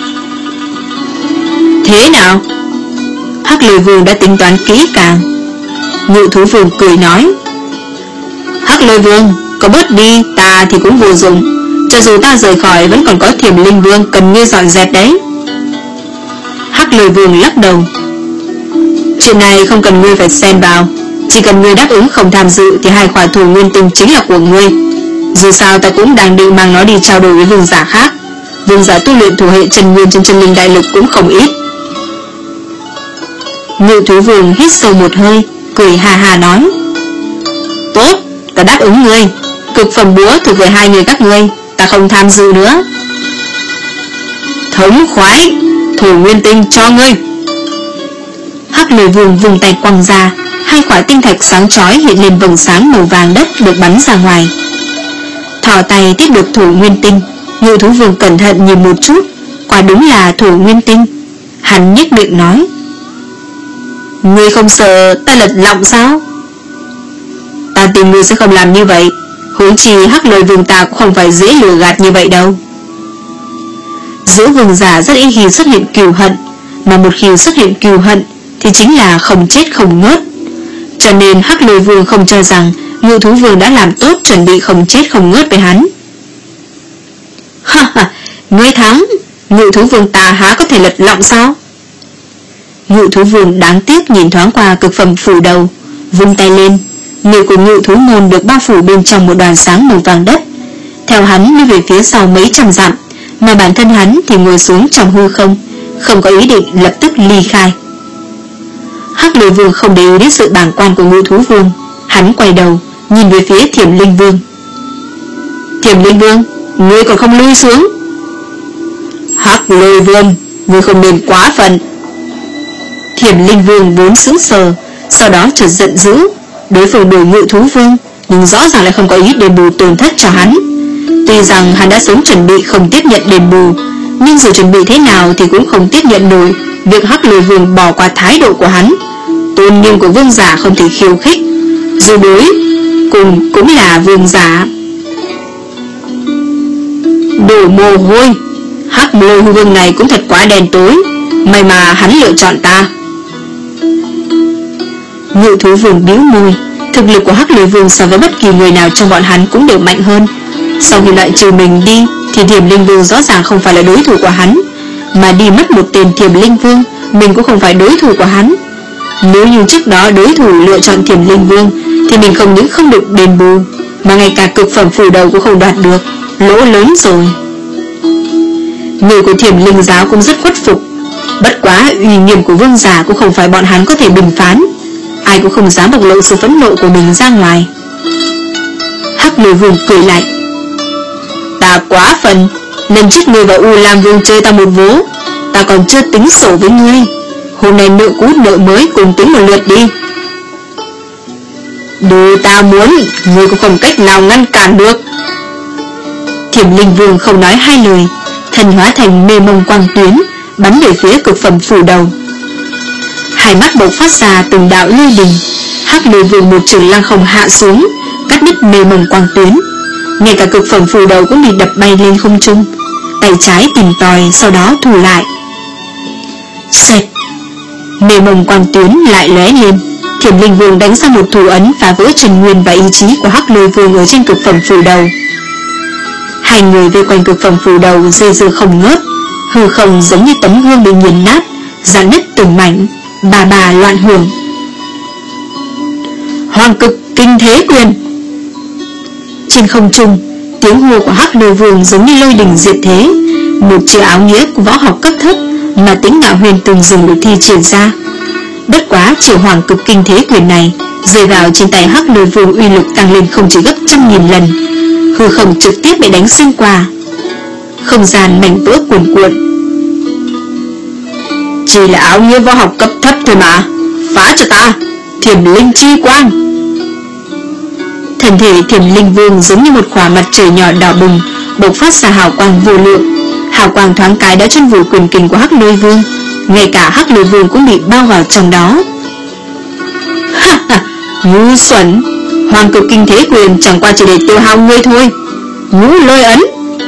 Thế nào? Hắc Lôi Vương đã tính toán kỹ càng. Ngự Thú Vương cười nói: Hắc Lôi Vương, có bớt đi ta thì cũng vô dụng. Cho dù ta rời khỏi vẫn còn có Thiểm Linh Vương cần ngươi dọn dẹp đấy. Hắc Lôi Vương lắc đầu: Chuyện này không cần ngươi phải xen vào. Chỉ cần ngươi đáp ứng không tham dự thì hai khỏa thủ nguyên tinh chính là của ngươi. Dù sao ta cũng đang định mang nó đi trao đổi với vương giả khác. Vương giả tu luyện thủ hệ chân nguyên trên chân linh đại lục cũng không ít. Ngự thú vương hít sâu một hơi, cười hà hà nói: tốt, ta đáp ứng ngươi. Cực phẩm búa thuộc về hai người các ngươi, ta không tham dự nữa. Thống khoái, thủ nguyên tinh cho ngươi. Hắc Lôi Vương vùng tay quăng ra, hai quả tinh thạch sáng chói hiện lên vầng sáng màu vàng đất được bắn ra ngoài. Thò tay tiếp được thủ nguyên tinh, Ngự thú vương cẩn thận nhìn một chút, quả đúng là thủ nguyên tinh. Hắn nhếch miệng nói: ngươi không sợ ta lật lọng sao? Ta tìm ngươi sẽ không làm như vậy. Huống chi Hắc Lôi Vương ta cũng không phải dễ lừa gạt như vậy đâu. Giữa vương giả rất ít khi xuất hiện cừu hận, mà một khi xuất hiện cừu hận thì chính là không chết không ngớt. Cho nên Hắc Lôi Vương không cho rằng Ngự thú vương đã làm tốt chuẩn bị không chết không ngớt với hắn. Ha ha, ngươi thắng, Ngự thú vương ta há có thể lật lọng sao? Ngự thú vương đáng tiếc nhìn thoáng qua cực phẩm phủ đầu, vung tay lên, người của ngự thú môn được bao phủ bên trong một đoàn sáng màu vàng đất. Theo hắn đi về phía sau mấy trăm dặm, mà bản thân hắn thì ngồi xuống trong hư không, không có ý định lập tức ly khai. Hắc Lôi Vương không để ý đến sự bàng quan của Ngự thú vương, hắn quay đầu nhìn về phía Thiểm Linh Vương. Thiểm Linh Vương, ngươi còn không lui xuống? Hắc Lôi Vương, ngươi không nên quá phận. Thiểm Linh Vương vốn sững sờ, sau đó chợt giận dữ. Đối phương đổi Ngự thú vương, nhưng rõ ràng lại không có ý đền bù tổn thất cho hắn. Tuy rằng hắn đã sớm chuẩn bị không tiếp nhận đền bù, nhưng dù chuẩn bị thế nào thì cũng không tiếp nhận nổi việc Hắc Lôi Vương bỏ qua thái độ của hắn. Tôn nghiêm của vương giả không thể khiêu khích, dù đối cùng cũng là vương giả. Đổ mồ hôi, Hắc Lôi Vương này cũng thật quá đen tối, may mà hắn lựa chọn ta. Ngự thú vương bĩu môi, thực lực của Hắc Lôi Vương so với bất kỳ người nào trong bọn hắn cũng đều mạnh hơn. Sau khi loại trừ mình đi thì Thiểm Linh Vương rõ ràng không phải là đối thủ của hắn, mà đi mất một tên Thiểm Linh Vương, mình cũng không phải đối thủ của hắn. Nếu như trước đó đối thủ lựa chọn Thiểm Linh Vương thì mình không những không được đền bù, mà ngay cả cực phẩm phủ đầu cũng không đoạt được, lỗ lớn rồi. Người của Thiểm Linh giáo cũng rất khuất phục, bất quá uy nghiêm của vương giả cũng không phải bọn hắn có thể bình phán, ai cũng không dám bộc lộ sự phẫn nộ của mình ra ngoài. Hắc Lôi Vương cười lạnh: ta quá phần, lần trước ngươi và U Lam Vương chơi ta một vố, ta còn chưa tính sổ với ngươi. Hôm nay nợ cũ nợ mới cùng tính một lượt đi. Đồ ta muốn, ngươi cũng không cách nào ngăn cản được. Thiểm Linh Vương không nói hai lời, thần hóa thành mê mông quang tuyến, bắn về phía cực phẩm phủ đầu. Hai mắt bộc phát ra từng đạo lôi đình. Hắc Lôi Vương một trường lăng không hạ xuống, cắt đứt mê mông quang tuyến. Ngay cả cực phẩm phủ đầu cũng bị đập bay lên không trung, tay trái tìm tòi, sau đó thu lại. Xẹt, mê mông quang tuyến lại lóe lên. Thiểm Linh Vương đánh ra một thủ ấn phá vỡ chân nguyên và ý chí của Hắc Lôi Vương ở trên cực phẩm phủ đầu. Hai người vây quanh cực phẩm phủ đầu dây dưa không ngớt, hư không giống như tấm gương bị nghiền nát, rạn nứt từng mảnh, bà bà loạn hưởng. Hoàng cực kinh thế quyền. Trên không trung, tiếng hô của Hắc Lôi Vương giống như lôi đình diệt thế, một chữ áo nghĩa của võ học cấp thấp mà tính ngạo huyền từng dừng được thi triển ra. Bất quá chiều hoàng cực kinh thế quyền này rơi vào trên tay Hắc Lôi Vương, uy lực tăng lên không chỉ gấp trăm nghìn lần, hư không trực tiếp bị đánh xuyên qua, không gian mảnh vỡ cuồn cuộn. Chỉ là áo nghĩa võ học cấp thấp thôi mà, phá cho ta Thiểm Linh chi quang. Thân thể Thiểm Linh Vương giống như một khỏa mặt trời nhỏ đỏ bừng, bộc phát ra hào quang vô lượng. Hào quang thoáng cái đã chôn vùi quyền kình của Hắc Lôi Vương, ngay cả Hắc Lôi Vương cũng bị bao vào trong đó. Ha ha, ngu xuẩn, hoàng cực kinh thế quyền chẳng qua chỉ để tiêu hao ngươi thôi. Ngũ lôi ấn.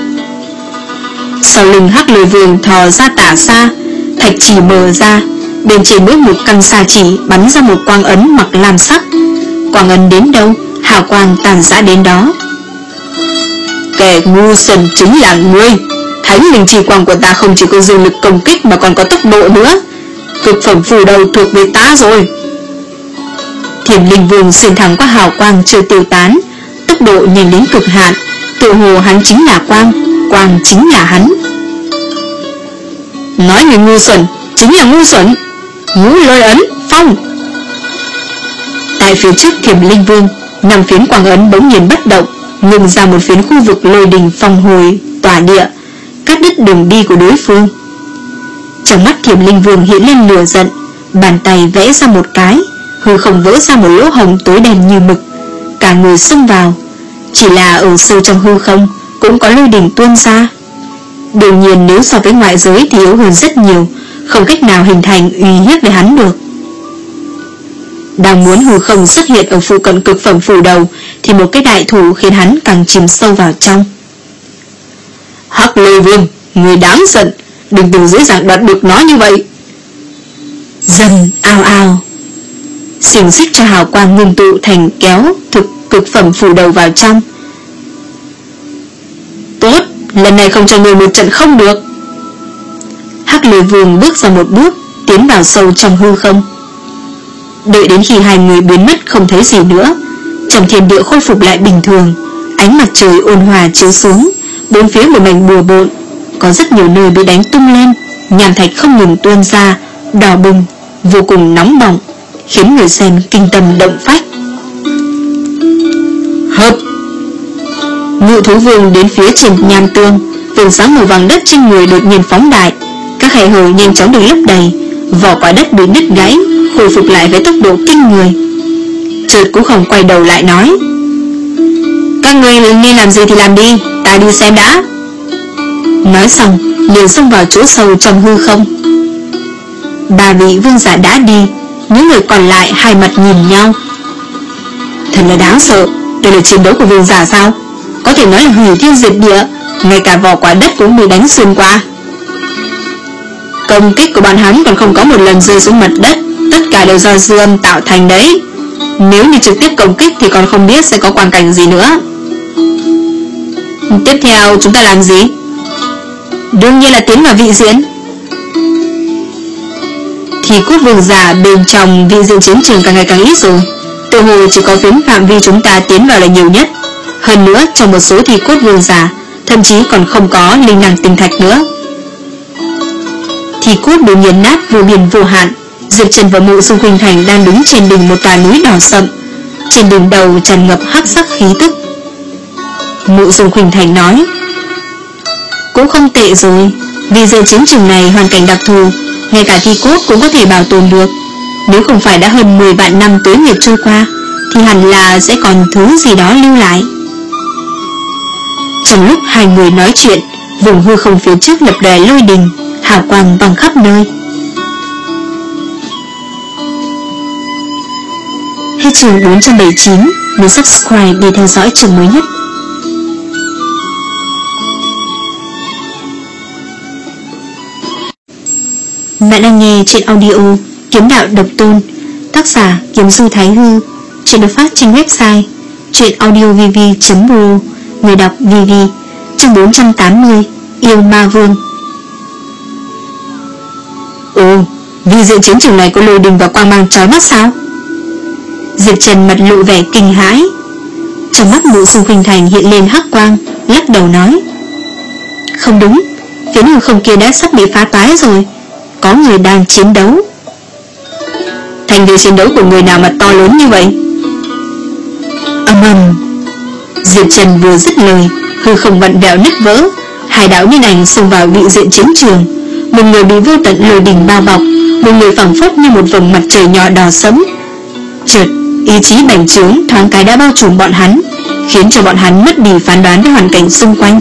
Sau lưng Hắc Lôi Vương thò ra tả xa, thạch chỉ mở ra, bên trên mỗi một căn xa chỉ bắn ra một quang ấn mặc lam sắc. Quang ấn đến đâu, hào quang tàn rã đến đó. Kẻ ngu xuẩn chính là ngươi. Thánh linh chi quang của ta không chỉ có dư lực công kích mà còn có tốc độ nữa. Cực phẩm phủ đầu thuộc về ta rồi. Thiểm Linh Vương xuyên thẳng qua hào quang chưa tiêu tán, tốc độ nhanh đến cực hạn, tự hồ hắn chính là quang, quang chính là hắn. Nói người ngu xuẩn, chính là ngu xuẩn. Ngũ lôi ấn, phong. Tại phía trước Thiểm Linh Vương, năm phiến quang ấn bỗng nhiên bất động, ngừng ra một phiến khu vực lôi đình phong hồi tỏa địa, cắt đứt đường đi của đối phương. Trong mắt Thiểm Linh Vương hiện lên lửa giận, bàn tay vẽ ra một cái, hư không vỡ ra một lỗ hổng tối đen như mực, cả người xông vào. Chỉ là ở sâu trong hư không cũng có lôi đình tuôn ra. Đương nhiên nếu so với ngoại giới thì yếu hơn rất nhiều, không cách nào hình thành uy hiếp với hắn được. Đang muốn hư không xuất hiện ở phụ cận cực phẩm phủ đầu thì một cái đại thủ khiến hắn càng chìm sâu vào trong. Hắc Lôi Vương, người đáng giận, đừng từng dễ dàng đoạt được nó như vậy. Dần ao ao, xiềng xích cho hào quang ngưng tụ thành kéo thực cực phẩm phủ đầu vào trong. Tốt, lần này không cho người một trận không được. Hắc Lôi Vương bước ra một bước, tiến vào sâu trong hư không. Đợi đến khi hai người biến mất không thấy gì nữa, trong thiên địa khôi phục lại bình thường, ánh mặt trời ôn hòa chiếu xuống, bốn phía một mảnh bừa bộn, có rất nhiều nơi bị đánh tung lên, nham thạch không ngừng tuôn ra, đỏ bừng, vô cùng nóng bỏng, khiến người xem kinh tâm động phách. Hợp. Ngự thú vương đến phía trên nham tương, vầng sáng màu vàng đất trên người đột nhiên phóng đại, các khe hở nhanh chóng được lấp đầy, vỏ quả đất bị nứt gãy, hồi phục lại với tốc độ kinh người. Chợt cũng không quay đầu lại nói: các người nên làm gì thì làm đi, ta đi xem đã. Nói xong liền xông vào chỗ sâu trong hư không. Ba vị vương giả đã đi, những người còn lại hai mặt nhìn nhau. Thật là đáng sợ, đây là chiến đấu của vương giả sao? Có thể nói là hủy thiên diệt địa, ngay cả vỏ quả đất cũng bị đánh xuyên qua. Công kích của bọn hắn còn không có một lần rơi xuống mặt đất, tất cả đều do dư âm tạo thành đấy. Nếu như trực tiếp công kích thì còn không biết sẽ có quang cảnh gì nữa. Tiếp theo chúng ta làm gì? Đương nhiên là tiến vào vị diện. Thì cốt vương giả bên trong vị diện chiến trường càng ngày càng ít rồi, tự hồ chỉ có phiến phạm vi chúng ta tiến vào là nhiều nhất. Hơn nữa trong một số thì cốt vương giả thậm chí còn không có linh năng tinh thạch nữa. Thì cốt bị nghiền nát vô biên vô hạn. Diệp Trần và Mộ Dung Khuynh Thành đang đứng trên đỉnh một tòa núi đỏ sậm, trên đỉnh đầu tràn ngập hắc sắc khí tức. Mộ Dung Khuynh Thành nói: cũng không tệ rồi, vì giờ chiến trường này hoàn cảnh đặc thù, ngay cả thi cốt cũng có thể bảo tồn được. Nếu không phải đã hơn mười vạn năm tuế nguyệt trôi qua thì hẳn là sẽ còn thứ gì đó lưu lại. Trong lúc hai người nói chuyện, vùng hư không phía trước lập đè lôi đình, hào quang vang khắp nơi. Hết chương bốn trăm bảy mươi chín, nhấn subscribe để theo dõi chương mới nhất. Bạn đang nghe trên audio Kiếm Đạo Độc Tôn, tác giả Kiếm Du Thái Hư. Chuyện được phát trên website chuyenaudiovv chấm pro, người đọc vê vê. Chương bốn trăm tám mươi, Yêu Ma Vương. Ồ, vì diện chiến trường này có lôi đình và quang mang chói mắt sao? Diệp Trần mặt lộ vẻ kinh hãi. Trong mắt Mộ Dung Khuynh Thành hiện lên hắc quang, lắc đầu nói: không đúng, phiến hư không kia đã sắp bị phá toái rồi, có người đang chiến đấu. Thành viên chiến đấu của người nào mà to lớn như vậy? Âm ầm. Diệp Trần vừa dứt lời, hư không vặn vẹo nứt vỡ, hai đạo nhân ảnh xông vào vị diện chiến trường. Một người bị vô tận lôi đình bao bọc, một người phảng phất như một vầng mặt trời nhỏ đỏ sẫm. Chợt ý chí bành trướng thoáng cái đã bao trùm bọn hắn, khiến cho bọn hắn mất đi phán đoán với hoàn cảnh xung quanh.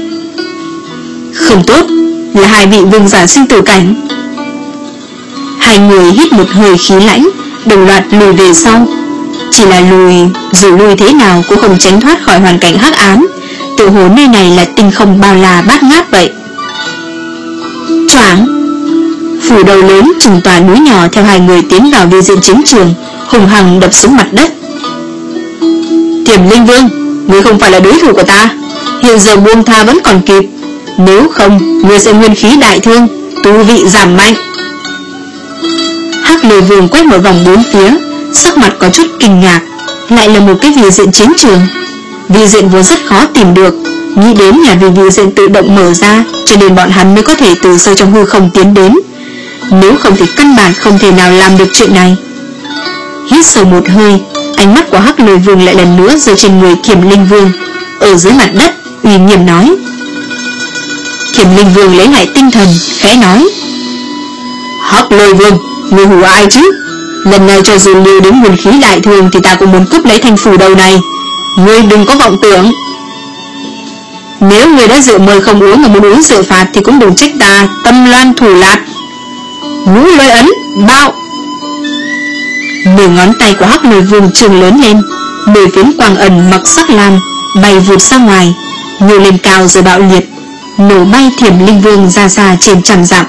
Không tốt, là hai vị vương giả sinh tử cảnh. Hai người hít một hơi khí lãnh, đồng loạt lùi về sau. Chỉ là lùi, dù lùi thế nào cũng không tránh thoát khỏi hoàn cảnh hắc ám, tự hồ nơi này là tinh không bao la bát ngát vậy. Choáng, phủ đầu lớn chừng tòa núi nhỏ theo hai người tiến vào vi diện chiến trường, hùng hằng đập xuống mặt đất. Thiểm Linh Vương, ngươi không phải là đối thủ của ta, hiện giờ buông tha vẫn còn kịp, nếu không ngươi sẽ nguyên khí đại thương, tu vị giảm mạnh. Hắc Lôi Vương quét một vòng bốn phía, sắc mặt có chút kinh ngạc. Lại là một cái vị diện chiến trường. Vị diện vốn rất khó tìm được, nghĩ đến là vì vị diện tự động mở ra, cho nên bọn hắn mới có thể từ sâu trong hư không tiến đến. Nếu không thì căn bản không thể nào làm được chuyện này. Hít sâu một hơi, ánh mắt của Hắc Lôi Vương lại lần nữa rơi trên người Kiểm Linh Vương. Ở dưới mặt đất uy nghiêm nói. Kiểm Linh Vương lấy lại tinh thần, khẽ nói: Hắc Lôi Vương, ngươi hù ai chứ? Lần này cho dù liều đến nguồn khí đại thường thì ta cũng muốn cướp lấy thanh phủ đầu này. Ngươi đừng có vọng tưởng. Nếu ngươi đã rượu mời không uống mà muốn uống rượu phạt thì cũng đừng trách ta tâm loan thủ lạt. Ngũ lôi ấn bạo. Mười ngón tay của Hắc Lôi Vương trường lớn lên, mười phiến quang ẩn mặc sắc lam bay vụt ra ngoài, nhô lên cao rồi bạo liệt, nổ bay Thiểm Linh Vương ra xa trên trăm dặm.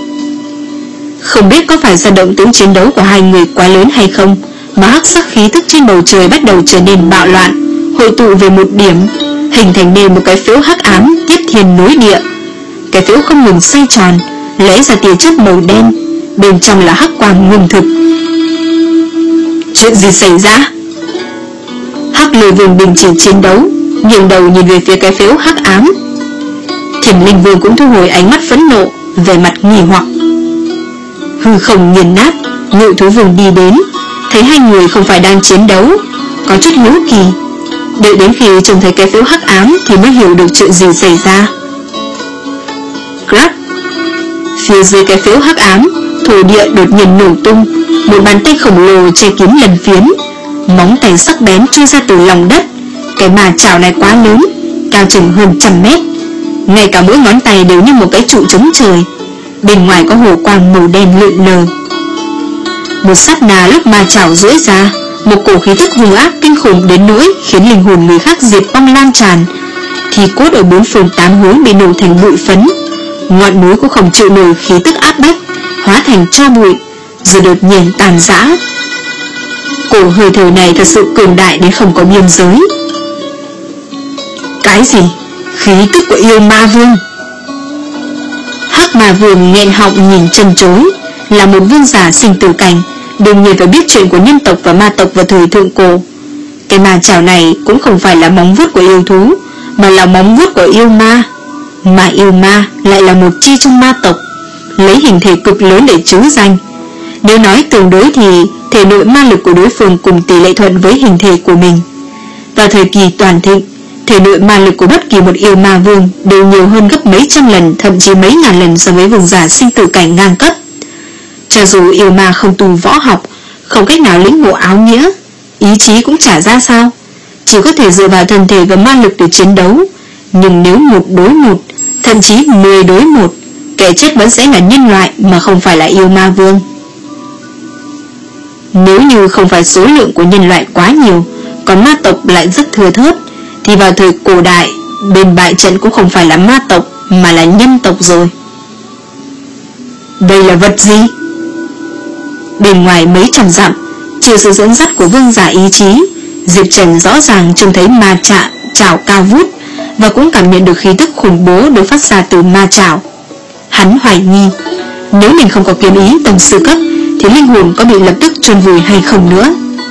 Không biết có phải do động tĩnh chiến đấu của hai người quá lớn hay không, mà hắc sắc khí tức trên bầu trời bắt đầu trở nên bạo loạn, hội tụ về một điểm, hình thành nên một cái phễu hắc ám tiếp thiên nối địa. Cái phễu không ngừng xoay tròn, lấy ra tia chớp màu đen, bên trong là hắc quang ngưng thực. Chuyện gì xảy ra? Hắc Lôi Vương đình chỉ chiến đấu, nghiêng đầu nhìn về phía cái phễu hắc ám. Thiểm Linh Vương cũng thu hồi ánh mắt phẫn nộ, về mặt nghi hoặc. Hư không nghiền nát, Ngự Thú Vương đi đến, thấy hai người không phải đang chiến đấu, có chút hiếu kỳ. Đợi đến khi trông thấy cái phễu hắc ám thì mới hiểu được chuyện gì xảy ra. Crack! Phía dưới cái phễu hắc ám, thổ địa đột nhiên nổ tung, một bàn tay khổng lồ che kín lần phiến, móng tay sắc bén chui ra từ lòng đất. Cái ma chảo này quá lớn, cao chừng hơn trăm mét, ngay cả mỗi ngón tay đều như một cái trụ chống trời. Bên ngoài có hồ quang màu đen lượn lờ. Một sát na lúc ma chảo duỗi ra, một cổ khí tức hung ác kinh khủng đến nỗi khiến linh hồn người khác diệt vong lan tràn. Thì cốt ở bốn phương tám hướng bị nổ thành bụi phấn, ngọn núi cũng không chịu nổi khí tức áp bách, hóa thành tro bụi, rồi đột nhiên tàn rã. Cổ hơi thở này thật sự cường đại đến không có biên giới. Cái gì? Khí tức của yêu ma vương? Hắc Ma Vương nghẹn họng nhìn chân chối. Là một vương giả sinh tử cảnh, đương nhiên phải biết chuyện của nhân tộc và ma tộc vào thời thượng cổ. Cái ma chảo này cũng không phải là móng vuốt của yêu thú, mà là móng vuốt của yêu ma. Mà yêu ma lại là một chi trong ma tộc, lấy hình thể cực lớn để trứ danh. Nếu nói tương đối thì thể nội ma lực của đối phương cùng tỷ lệ thuận với hình thể của mình. Vào thời kỳ toàn thịnh, thể nội ma lực của bất kỳ một yêu ma vương đều nhiều hơn gấp mấy trăm lần, thậm chí mấy ngàn lần so với vương giả sinh tử cảnh ngang cấp. Cho dù yêu ma không tu võ học, không cách nào lĩnh ngộ áo nghĩa, ý chí cũng chả ra sao, chỉ có thể dựa vào thân thể và ma lực để chiến đấu. Nhưng nếu một đối một, thậm chí mười đối một, kẻ chết vẫn sẽ là nhân loại mà không phải là yêu ma vương. Nếu như không phải số lượng của nhân loại quá nhiều, còn ma tộc lại rất thưa thớt, thì vào thời cổ đại, bên bại trận cũng không phải là ma tộc mà là nhân tộc rồi. Đây là vật gì? Bên ngoài mấy trăm dặm, chịu sự dẫn dắt của vương giả ý chí, Diệp Trần rõ ràng trông thấy ma chạ chảo cao vút, và cũng cảm nhận được khí tức khủng bố được phát ra từ ma chảo. Hắn hoài nghi, nếu mình không có kiếm ý tầng sư cấp thì linh hồn có bị lập tức chôn vùi hay không nữa.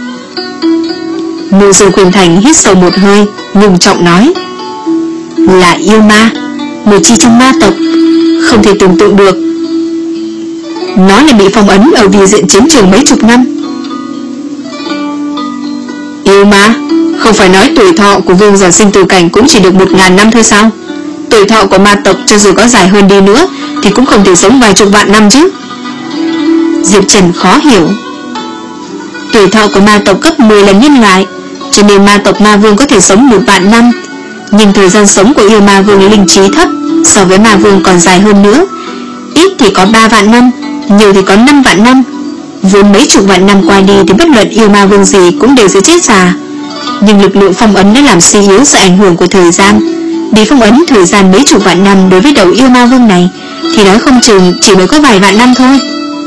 Mộ Dương Khuynh Thành hít sâu một hơi, ngưng trọng nói: là yêu ma, một chi trong ma tộc, không thể tưởng tượng được. Nó lại bị phong ấn ở vị diện chiến trường mấy chục năm. Yêu ma? Không phải nói tuổi thọ của vương giả sinh tử cảnh cũng chỉ được một ngàn năm thôi sao? Tuổi thọ của ma tộc cho dù có dài hơn đi nữa thì cũng không thể sống vài chục vạn năm chứ. Diệp Trần khó hiểu. Tuổi thọ của ma tộc gấp mười lần nhân loại, cho nên ma tộc ma vương có thể sống một vạn năm. Nhưng thời gian sống của yêu ma vương linh trí thấp, so với ma vương còn dài hơn nữa. Ít thì có ba vạn năm, nhiều thì có năm vạn năm. Vốn mấy chục vạn năm qua đi thì bất luận yêu ma vương gì cũng đều sẽ chết già. Nhưng lực lượng phong ấn đã làm suy yếu sự ảnh hưởng của thời gian. Để phong ấn thời gian mấy chục vạn năm đối với đầu yêu ma vương này thì nói không chừng chỉ mới có vài vạn năm thôi.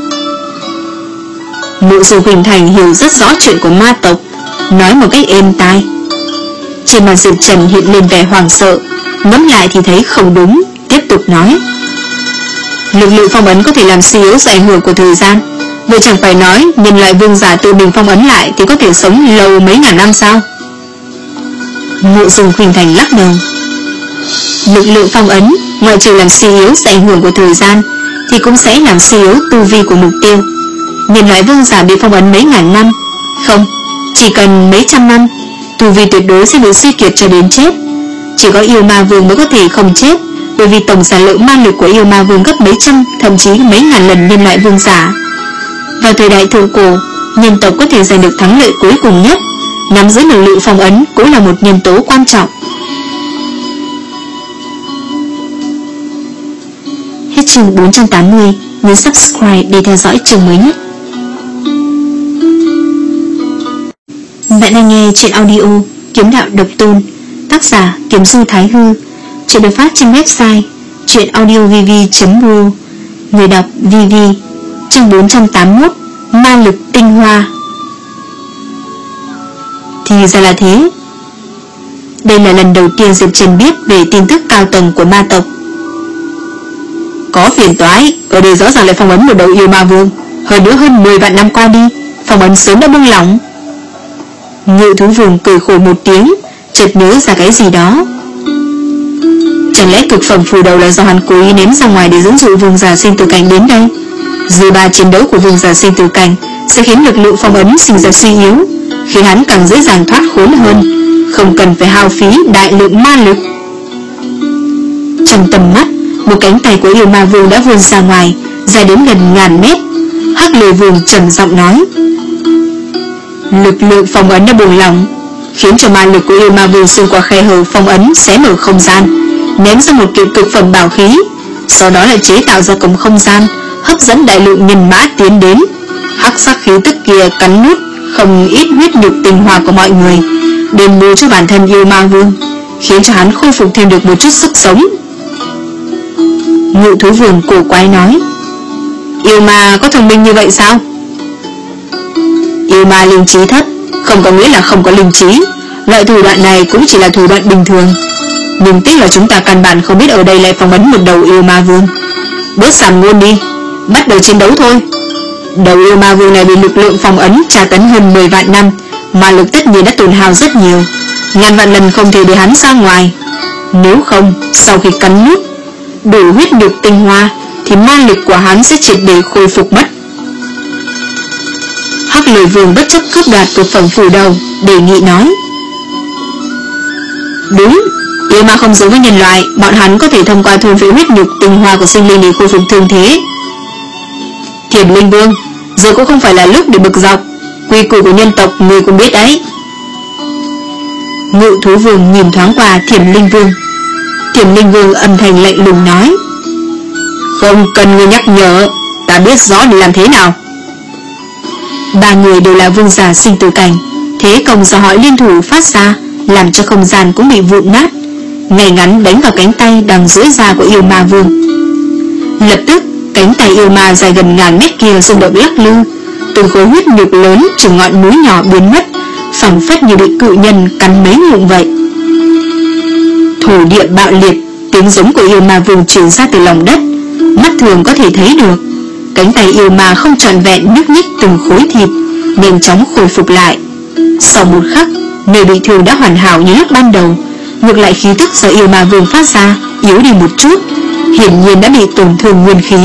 Mộ Dương Khuynh Thành hiểu rất rõ chuyện của ma tộc, nói một cách êm tai. Trên mặt Diệp Trần hiện lên vẻ hoảng sợ, ngẫm lại thì thấy không đúng, tiếp tục nói: lực lượng phong ấn có thể làm suy yếu sự ảnh hưởng của thời gian, Vậy chẳng phải nói nhân loại vương giả tự mình phong ấn lại thì có thể sống lâu mấy ngàn năm sao? Mộ Dung Khuynh Thành lắc đầu. Lực lượng phong ấn ngoại trừ làm suy yếu sự ảnh hưởng của thời gian thì cũng sẽ làm suy yếu tu vi của mục tiêu. Nhân loại vương giả bị phong ấn mấy ngàn năm, không, chỉ cần mấy trăm năm, tu vi tuyệt đối sẽ bị suy kiệt cho đến chết. Chỉ có yêu ma vương mới có thể không chết, bởi vì tổng sản lượng ma lực của yêu ma vương gấp mấy trăm, thậm chí mấy ngàn lần nhân loại vương giả. Vào thời đại thượng cổ, nhân tộc có thể giành được thắng lợi cuối cùng nhất, nắm giữ lực lượng phong ấn cũng là một nhân tố quan trọng. Hết chương bốn trăm tám mươi, nhấn subscribe để theo dõi chương mới nhất. Bạn đang nghe truyện audio Kiếm Đạo Độc Tôn, tác giả Kiếm Du Thái Hư. Truyện được phát trên website truyện audio v v chấm r o. Người đọc vê vê. Chương bốn trăm tám mươi mốt, ma lực tinh hoa. Thì ra là thế. Đây là lần đầu tiên Diệp Trần biết về tin tức cao tầng của ma tộc. Có phiền toái, ở đây rõ ràng lại phong ấn một đầu yêu ma vương. Hơn nữa hơn mười vạn năm qua đi, phong ấn sớm đã buông lỏng. Ngự thú vương cười khổ một tiếng, chợt nhớ ra cái gì đó. Chẳng lẽ cực phẩm phù đầu là do hắn cố ý ném ra ngoài để dẫn dụ vương giả sinh tử cảnh đến đây? Dư ba chiến đấu của vương giả sinh tử cảnh sẽ khiến lực lượng phong ấn sinh ra suy yếu, khiến hắn càng dễ dàng thoát khốn hơn, không cần phải hao phí đại lượng ma lực. Trong tầm mắt, một cánh tay của yêu ma vương đã vươn ra ngoài, dài đến gần ngàn mét. Hắc Lôi Vương trầm giọng nói: lực lượng phong ấn đã buông lỏng, khiến cho ma lực của yêu ma vương xuyên qua khe hở phong ấn, xé mở không gian, ném ra một kiện cực phẩm bảo khí, sau đó lại chế tạo ra cổng không gian, hấp dẫn đại lượng nhân mã tiến đến. Hắc sắc khí tức kia cắn nuốt không ít huyết nhục tinh hoa của mọi người, đền bù cho bản thân yêu ma vương, khiến cho hắn khôi phục thêm được một chút sức sống. Ngự thú vương cổ quái nói: yêu ma có thông minh như vậy sao? Yêu ma linh trí thấp không có nghĩa là không có linh trí. Loại thủ đoạn này cũng chỉ là thủ đoạn bình thường, nhưng tiếc là chúng ta căn bản không biết ở đây lại phong ấn một đầu yêu ma vương. Bớt sàm ngôn đi, bắt đầu chiến đấu thôi. Đầu yêu ma vương này bị lực lượng phong ấn tra tấn hơn mười vạn năm, ma lực tất nhiên đã tổn hao rất nhiều, ngàn vạn lần không thể để hắn ra ngoài. Nếu không, sau khi cắn nuốt đủ huyết nhục tinh hoa thì ma lực của hắn sẽ triệt để khôi phục mất. Hắc Lôi Vương bất chấp cướp đoạt cực phẩm phủ đầu, đề nghị nói: đúng, yêu ma không giống với nhân loại, bọn hắn có thể thông qua thôn phệ huyết nhục tinh hoa của sinh linh để khôi phục thương thế. Thiểm Linh Vương, giờ cũng không phải là lúc để bực dọc, quy củ của nhân tộc người cũng biết đấy. Ngự thú vương nhìn thoáng qua Thiểm Linh Vương. Thiểm Linh Vương âm thanh lạnh lùng nói: không cần người nhắc nhở, ta biết rõ để làm thế nào. Ba người đều là vương giả sinh tử cảnh, thế công do họ liên thủ phát ra làm cho không gian cũng bị vụn nát, ngay ngắn đánh vào cánh tay đang duỗi ra của yêu ma vương. Lập tức cánh tay yêu ma dài gần ngàn mét kia rung động lắc lư, từng khối huyết nhục lớn chừng ngọn núi nhỏ biến mất, phảng phất như bị cự nhân cắn mấy ngụm vậy. Thổ địa bạo liệt, tiếng giống của yêu ma vương truyền ra từ lòng đất, mắt thường có thể thấy được. Cánh tay yêu ma không trọn vẹn nhúc nhích từng khối thịt, nhanh chóng khôi phục lại. Sau một khắc, nơi bị thương đã hoàn hảo như lúc ban đầu, ngược lại khí tức do yêu ma vương phát ra yếu đi một chút, hiển nhiên đã bị tổn thương nguyên khí.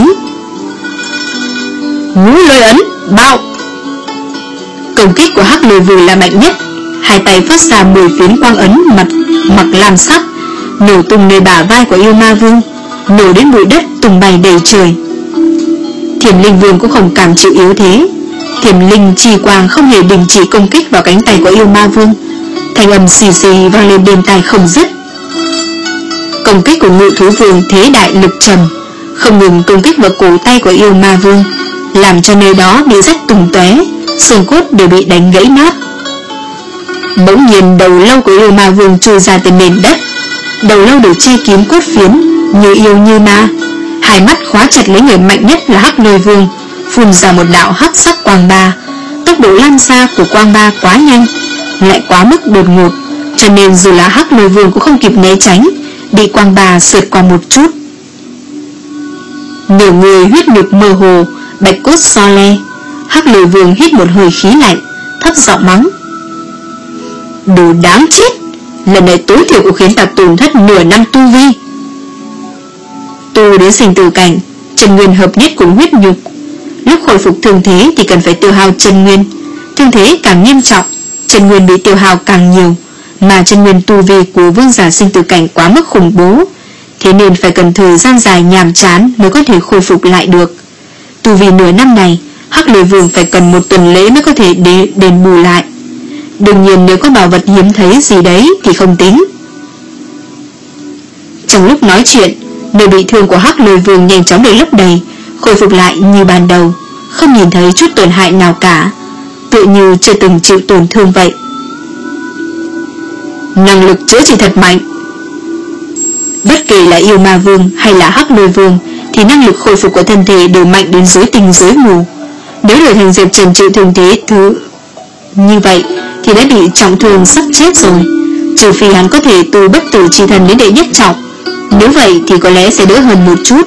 Ngũ lôi ấn bạo. Công kích của Hắc Lôi Vương là mạnh nhất, hai tay phát ra mười phiến quang ấn mặt mặc lam sắc, nổ tung nơi bả vai của yêu ma vương, nổ đến bụi đất tung bay đầy trời. Thiểm Linh Vương cũng không cảm chịu yếu thế, Thiểm Linh chi quang không hề đình chỉ công kích vào cánh tay của yêu ma vương, thanh âm xì xì vang lên bên tai không dứt. Công kích của Ngự thú vương thế đại lực trầm, không ngừng công kích vào cổ tay của yêu ma vương, làm cho nơi đó bị rách tung tóe, xương cốt đều bị đánh gãy nát. Bỗng nhiên đầu lâu của yêu ma vương chui ra từ nền đất, đầu lâu được che kín cốt phiến, như yêu như ma, hai mắt khóa chặt lấy người mạnh nhất là Hắc Lôi Vương, phun ra một đạo hắc sắc quang ba. Tốc độ lan xa của quang ba quá nhanh, lại quá mức đột ngột, cho nên dù là Hắc Lôi Vương cũng không kịp né tránh, bị quang ba sượt qua một chút. Nửa người huyết nhục mơ hồ, bạch cốt so le, Hắc Lôi Vương hít một hơi khí lạnh, thấp giọng mắng: Đồ đáng chết, lần này tối thiểu cũng khiến ta tổn thất nửa năm tu vi. Tu đến sinh tử cảnh, chân nguyên hợp nhất cùng huyết nhục. Lúc khôi phục thương thế thì cần phải tiêu hao chân nguyên. Thương thế càng nghiêm trọng, chân nguyên bị tiêu hao càng nhiều. Mà chân nguyên tu vi của vương giả sinh tử cảnh quá mức khủng bố, thế nên phải cần thời gian dài nhàm chán mới có thể khôi phục lại được. Tu vi nửa năm này, Hắc Lôi Vương phải cần một tuần lễ mới có thể đền, đền bù lại. Đương nhiên nếu có bảo vật hiếm thấy gì đấy thì không tính. Trong lúc nói chuyện, nơi bị thương của Hắc Lôi Vương nhanh chóng được lấp đầy, khôi phục lại như ban đầu, không nhìn thấy chút tổn hại nào cả, tựa như chưa từng chịu tổn thương vậy. Năng lực chữa trị thật mạnh. Bất kể là Yêu Ma Vương hay là Hắc Lôi Vương thì năng lực khôi phục của thân thể đều mạnh đến dưới tình dưới mù. Nếu đổi thành Diệp Trần chịu thương thế thứ như vậy thì đã bị trọng thương sắp chết rồi, trừ phi hắn có thể tu bất tử chi thần đến đệ nhất trọng. Nếu vậy thì có lẽ sẽ đỡ hơn một chút.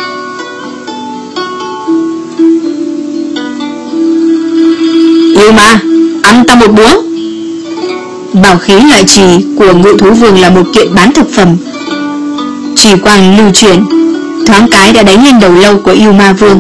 Yêu Ma, ăn ta một búa. Bảo khí loại trì của Ngự Thú Vương là một kiện bán thực phẩm. Trì quang lưu chuyển, thoáng cái đã đánh lên đầu lâu của Yêu Ma Vương.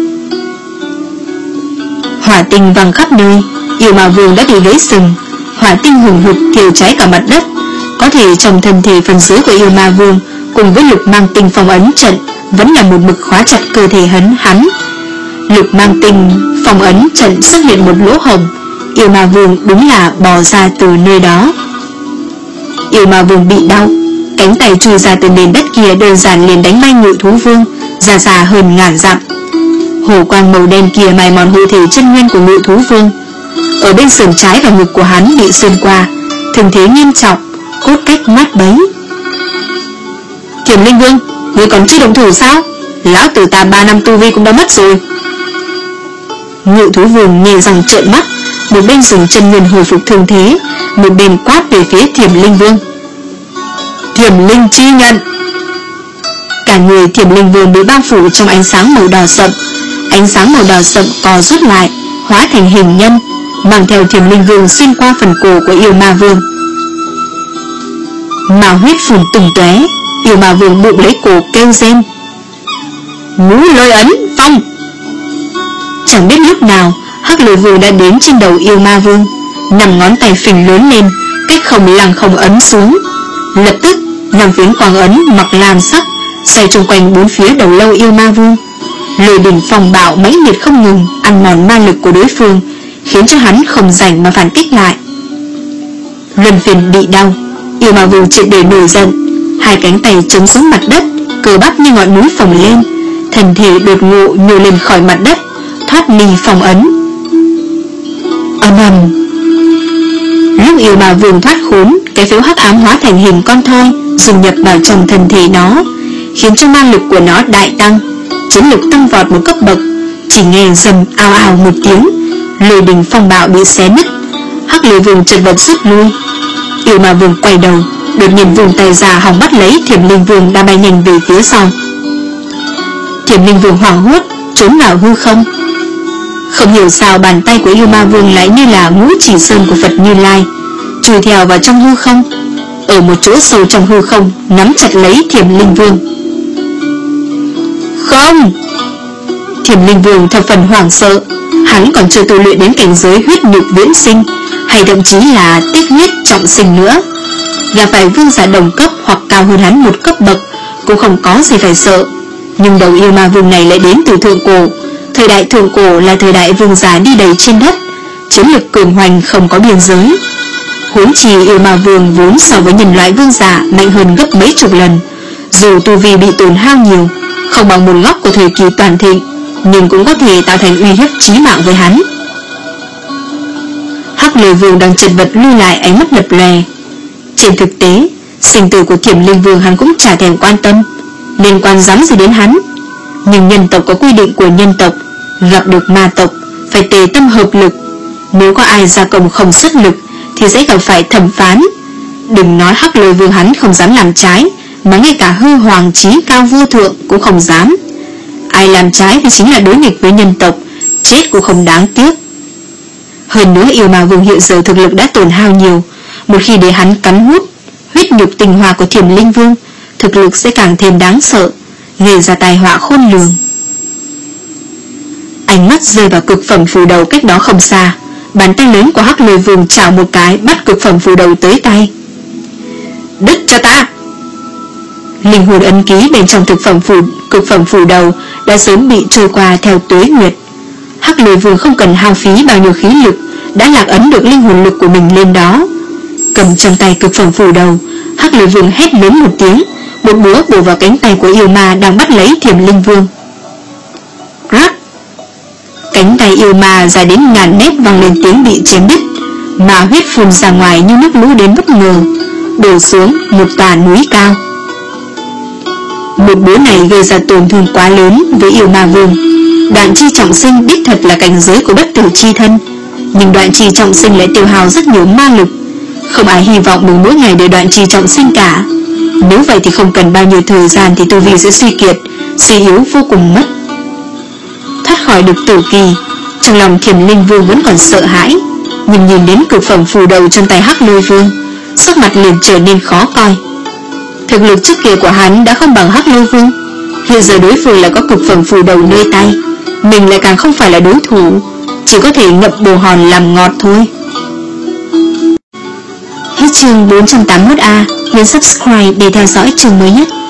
Hỏa tinh văng khắp nơi, Yêu Ma Vương đã bị gãy sừng, hỏa tinh hùng hục thiêu cháy cả mặt đất. Có thể trong thân thể phần dưới của Yêu Ma Vương cùng với lục mang tinh phong ấn trận vẫn là một mực khóa chặt cơ thể hắn hắn. Lục mang tinh phong ấn trận xuất hiện một lỗ hổng, Yêu Ma Vương đúng là bò ra từ nơi đó. Yêu Ma Vương bị đau, cánh tay chui ra từ nền đất kia đơn giản liền đánh bay Ngự Thú Vương ra xa hơn ngàn dặm. Hồ quang màu đen kia mài mòn hộ thể chân nguyên của Ngự Thú Vương. Ở bên sườn trái và ngực của hắn bị xuyên qua, thương thế nghiêm trọng, cốt cách nát bấy. Thiểm Linh Vương, ngươi còn chưa động thủ sao? Lão tử ta ba năm tu vi cũng đã mất rồi. Ngự Thú Vương nhè răng trợn mắt, một bên dùng chân nguyên hồi phục thương thế, một bên quát về phía Thiểm Linh Vương. Thiểm Linh chi nhận. Cả người Thiểm Linh Vương bị bao phủ trong ánh sáng màu đỏ sậm. Ánh sáng màu đỏ sậm co rút lại, hóa thành hình nhân, mang theo Thiểm Linh Vương xuyên qua phần cổ của Yêu Ma Vương. Mao huyết phun tung tóe, Yêu Ma Vương bụng lấy cổ kêu rên. Ngũ lôi ấn phong. Chẳng biết lúc nào Hắc Lôi Vương đã đến trên đầu Yêu Ma Vương, nằm ngón tay phình lớn lên, cách không lăng không ấn xuống. Lập tức năm phiến quang ấn mặc lam sắc xoay chung quanh bốn phía đầu lâu Yêu Ma Vương. Lôi đỉnh phong bạo mãnh liệt không ngừng ăn mòn ma lực của đối phương, khiến cho hắn không rảnh mà phản kích lại. Luân phiền bị đau, Yêu Ma Vương triệt để nổi giận, hai cánh tay chống xuống mặt đất, cơ bắp như ngọn núi phồng lên, thân thể đột ngộ nhô lên khỏi mặt đất, thoát ly phong ấn. Ầm ầm. Lúc Yêu Ma Vương thoát khốn, cái phếu hắc ám hóa thành hình con thoi dung nhập vào trong thân thể nó, khiến cho ma lực của nó đại tăng, chiến lực tăng vọt một cấp bậc. Chỉ nghe rầm ào ào một tiếng, lôi đình phong bạo bị xé nứt, Hắc Lôi Vương chật vật rút lui. Yêu Ma Vương quay đầu, đột nhiên vùng tay ra hòng bắt lấy Thiểm Linh Vương đang bay nhanh về phía sau. Thiểm Linh Vương hoảng hốt trốn vào hư không. Không hiểu sao bàn tay của Yêu Ma Vương lại như là ngũ chỉ sơn của Phật Như Lai, chui theo vào trong hư không, ở một chỗ sâu trong hư không nắm chặt lấy Thiểm Linh Vương. Không! Thiểm Linh Vương thập phần hoảng sợ, hắn còn chưa tu luyện đến cảnh giới huyết nhục viễn sinh, hay thậm chí là tiết huyết trọng sinh nữa. Gặp phải vương giả đồng cấp hoặc cao hơn hắn một cấp bậc cũng không có gì phải sợ. Nhưng đầu Yêu Ma Vương này lại đến từ thượng cổ. Thời đại thượng cổ là thời đại vương giả đi đầy trên đất, chiến lực cường hoành không có biên giới. Huống chi Yêu Ma Vương vốn so với nhân loại vương giả mạnh hơn gấp mấy chục lần. Dù tu vi bị tổn hao nhiều, không bằng một góc của thời kỳ toàn thịnh, nhưng cũng có thể tạo thành uy hiếp chí mạng với hắn. Hắc Lôi Vương đang chật vật lui lại, ánh mắt lập lòe. Trên thực tế, sinh tử của Thiểm Linh Vương hắn cũng chả thèm quan tâm, liên quan dám gì đến hắn. Nhưng nhân tộc có quy định của nhân tộc, gặp được ma tộc phải tề tâm hợp lực. Nếu có ai ra công không xuất lực thì sẽ gặp phải thẩm phán. Đừng nói Hắc Lôi Vương hắn không dám làm trái, mà ngay cả hư hoàng chí cao vô thượng cũng không dám. Ai làm trái thì chính là đối nghịch với nhân tộc, chết cũng không đáng tiếc. Hơn nữa yêu ma vương hiện giờ thực lực đã tổn hao nhiều, một khi để hắn cắn hút huyết nhục tinh hoa của Thiểm Linh Vương, thực lực sẽ càng thêm đáng sợ, gây ra tai họa khôn lường. Ánh mắt rơi vào cực phẩm phù đầu cách đó không xa, bàn tay lớn của Hắc Lôi Vương chảo một cái bắt cực phẩm phù đầu tới tay. Đứt cho ta! Linh hồn ấn ký bên trong thực phẩm phù cực phẩm phù đầu đã sớm bị trôi qua theo tuế nguyệt. Hắc Lôi Vương không cần hao phí bao nhiêu khí lực đã lạc ấn được linh hồn lực của mình lên đó. Cầm trong tay cực phẩm phù đầu, Hắc Lôi Vương hét lớn một tiếng, một búa bổ vào cánh tay của yêu ma đang bắt lấy Thiểm Linh Vương. Rắc! Cánh tay yêu ma dài đến ngàn mét vang lên tiếng bị chém đứt, mà huyết phun ra ngoài như nước lũ đến bất ngờ, đổ xuống một tòa núi cao. Một búa này gây ra tổn thương quá lớn với yêu ma vương. Đoạn chi trọng sinh đích thật là cảnh giới của bất tử chi thân, nhưng đoạn chi trọng sinh lại tiêu hao rất nhiều ma lực. Không ai hy vọng mừng mỗi ngày để đoạn chi trọng sinh cả. Nếu vậy thì không cần bao nhiêu thời gian thì tu vi sẽ suy kiệt, suy yếu vô cùng mất. Thoát khỏi được tử kỳ, trong lòng Thiểm Linh Vương vẫn còn sợ hãi, nhưng nhìn đến cực phẩm phù đầu trong tay Hắc Lôi Vương, sắc mặt liền trở nên khó coi. Thực lực trước kia của hắn đã không bằng Hắc Lôi Vương, hiện giờ đối phương lại có cực phẩm phù đầu nơi tay, mình lại càng không phải là đối thủ, chỉ có thể ngậm bồ hòn làm ngọt thôi. Hết chương bốn trăm tám mươi mốt A, nhấn subscribe để theo dõi chương mới nhất.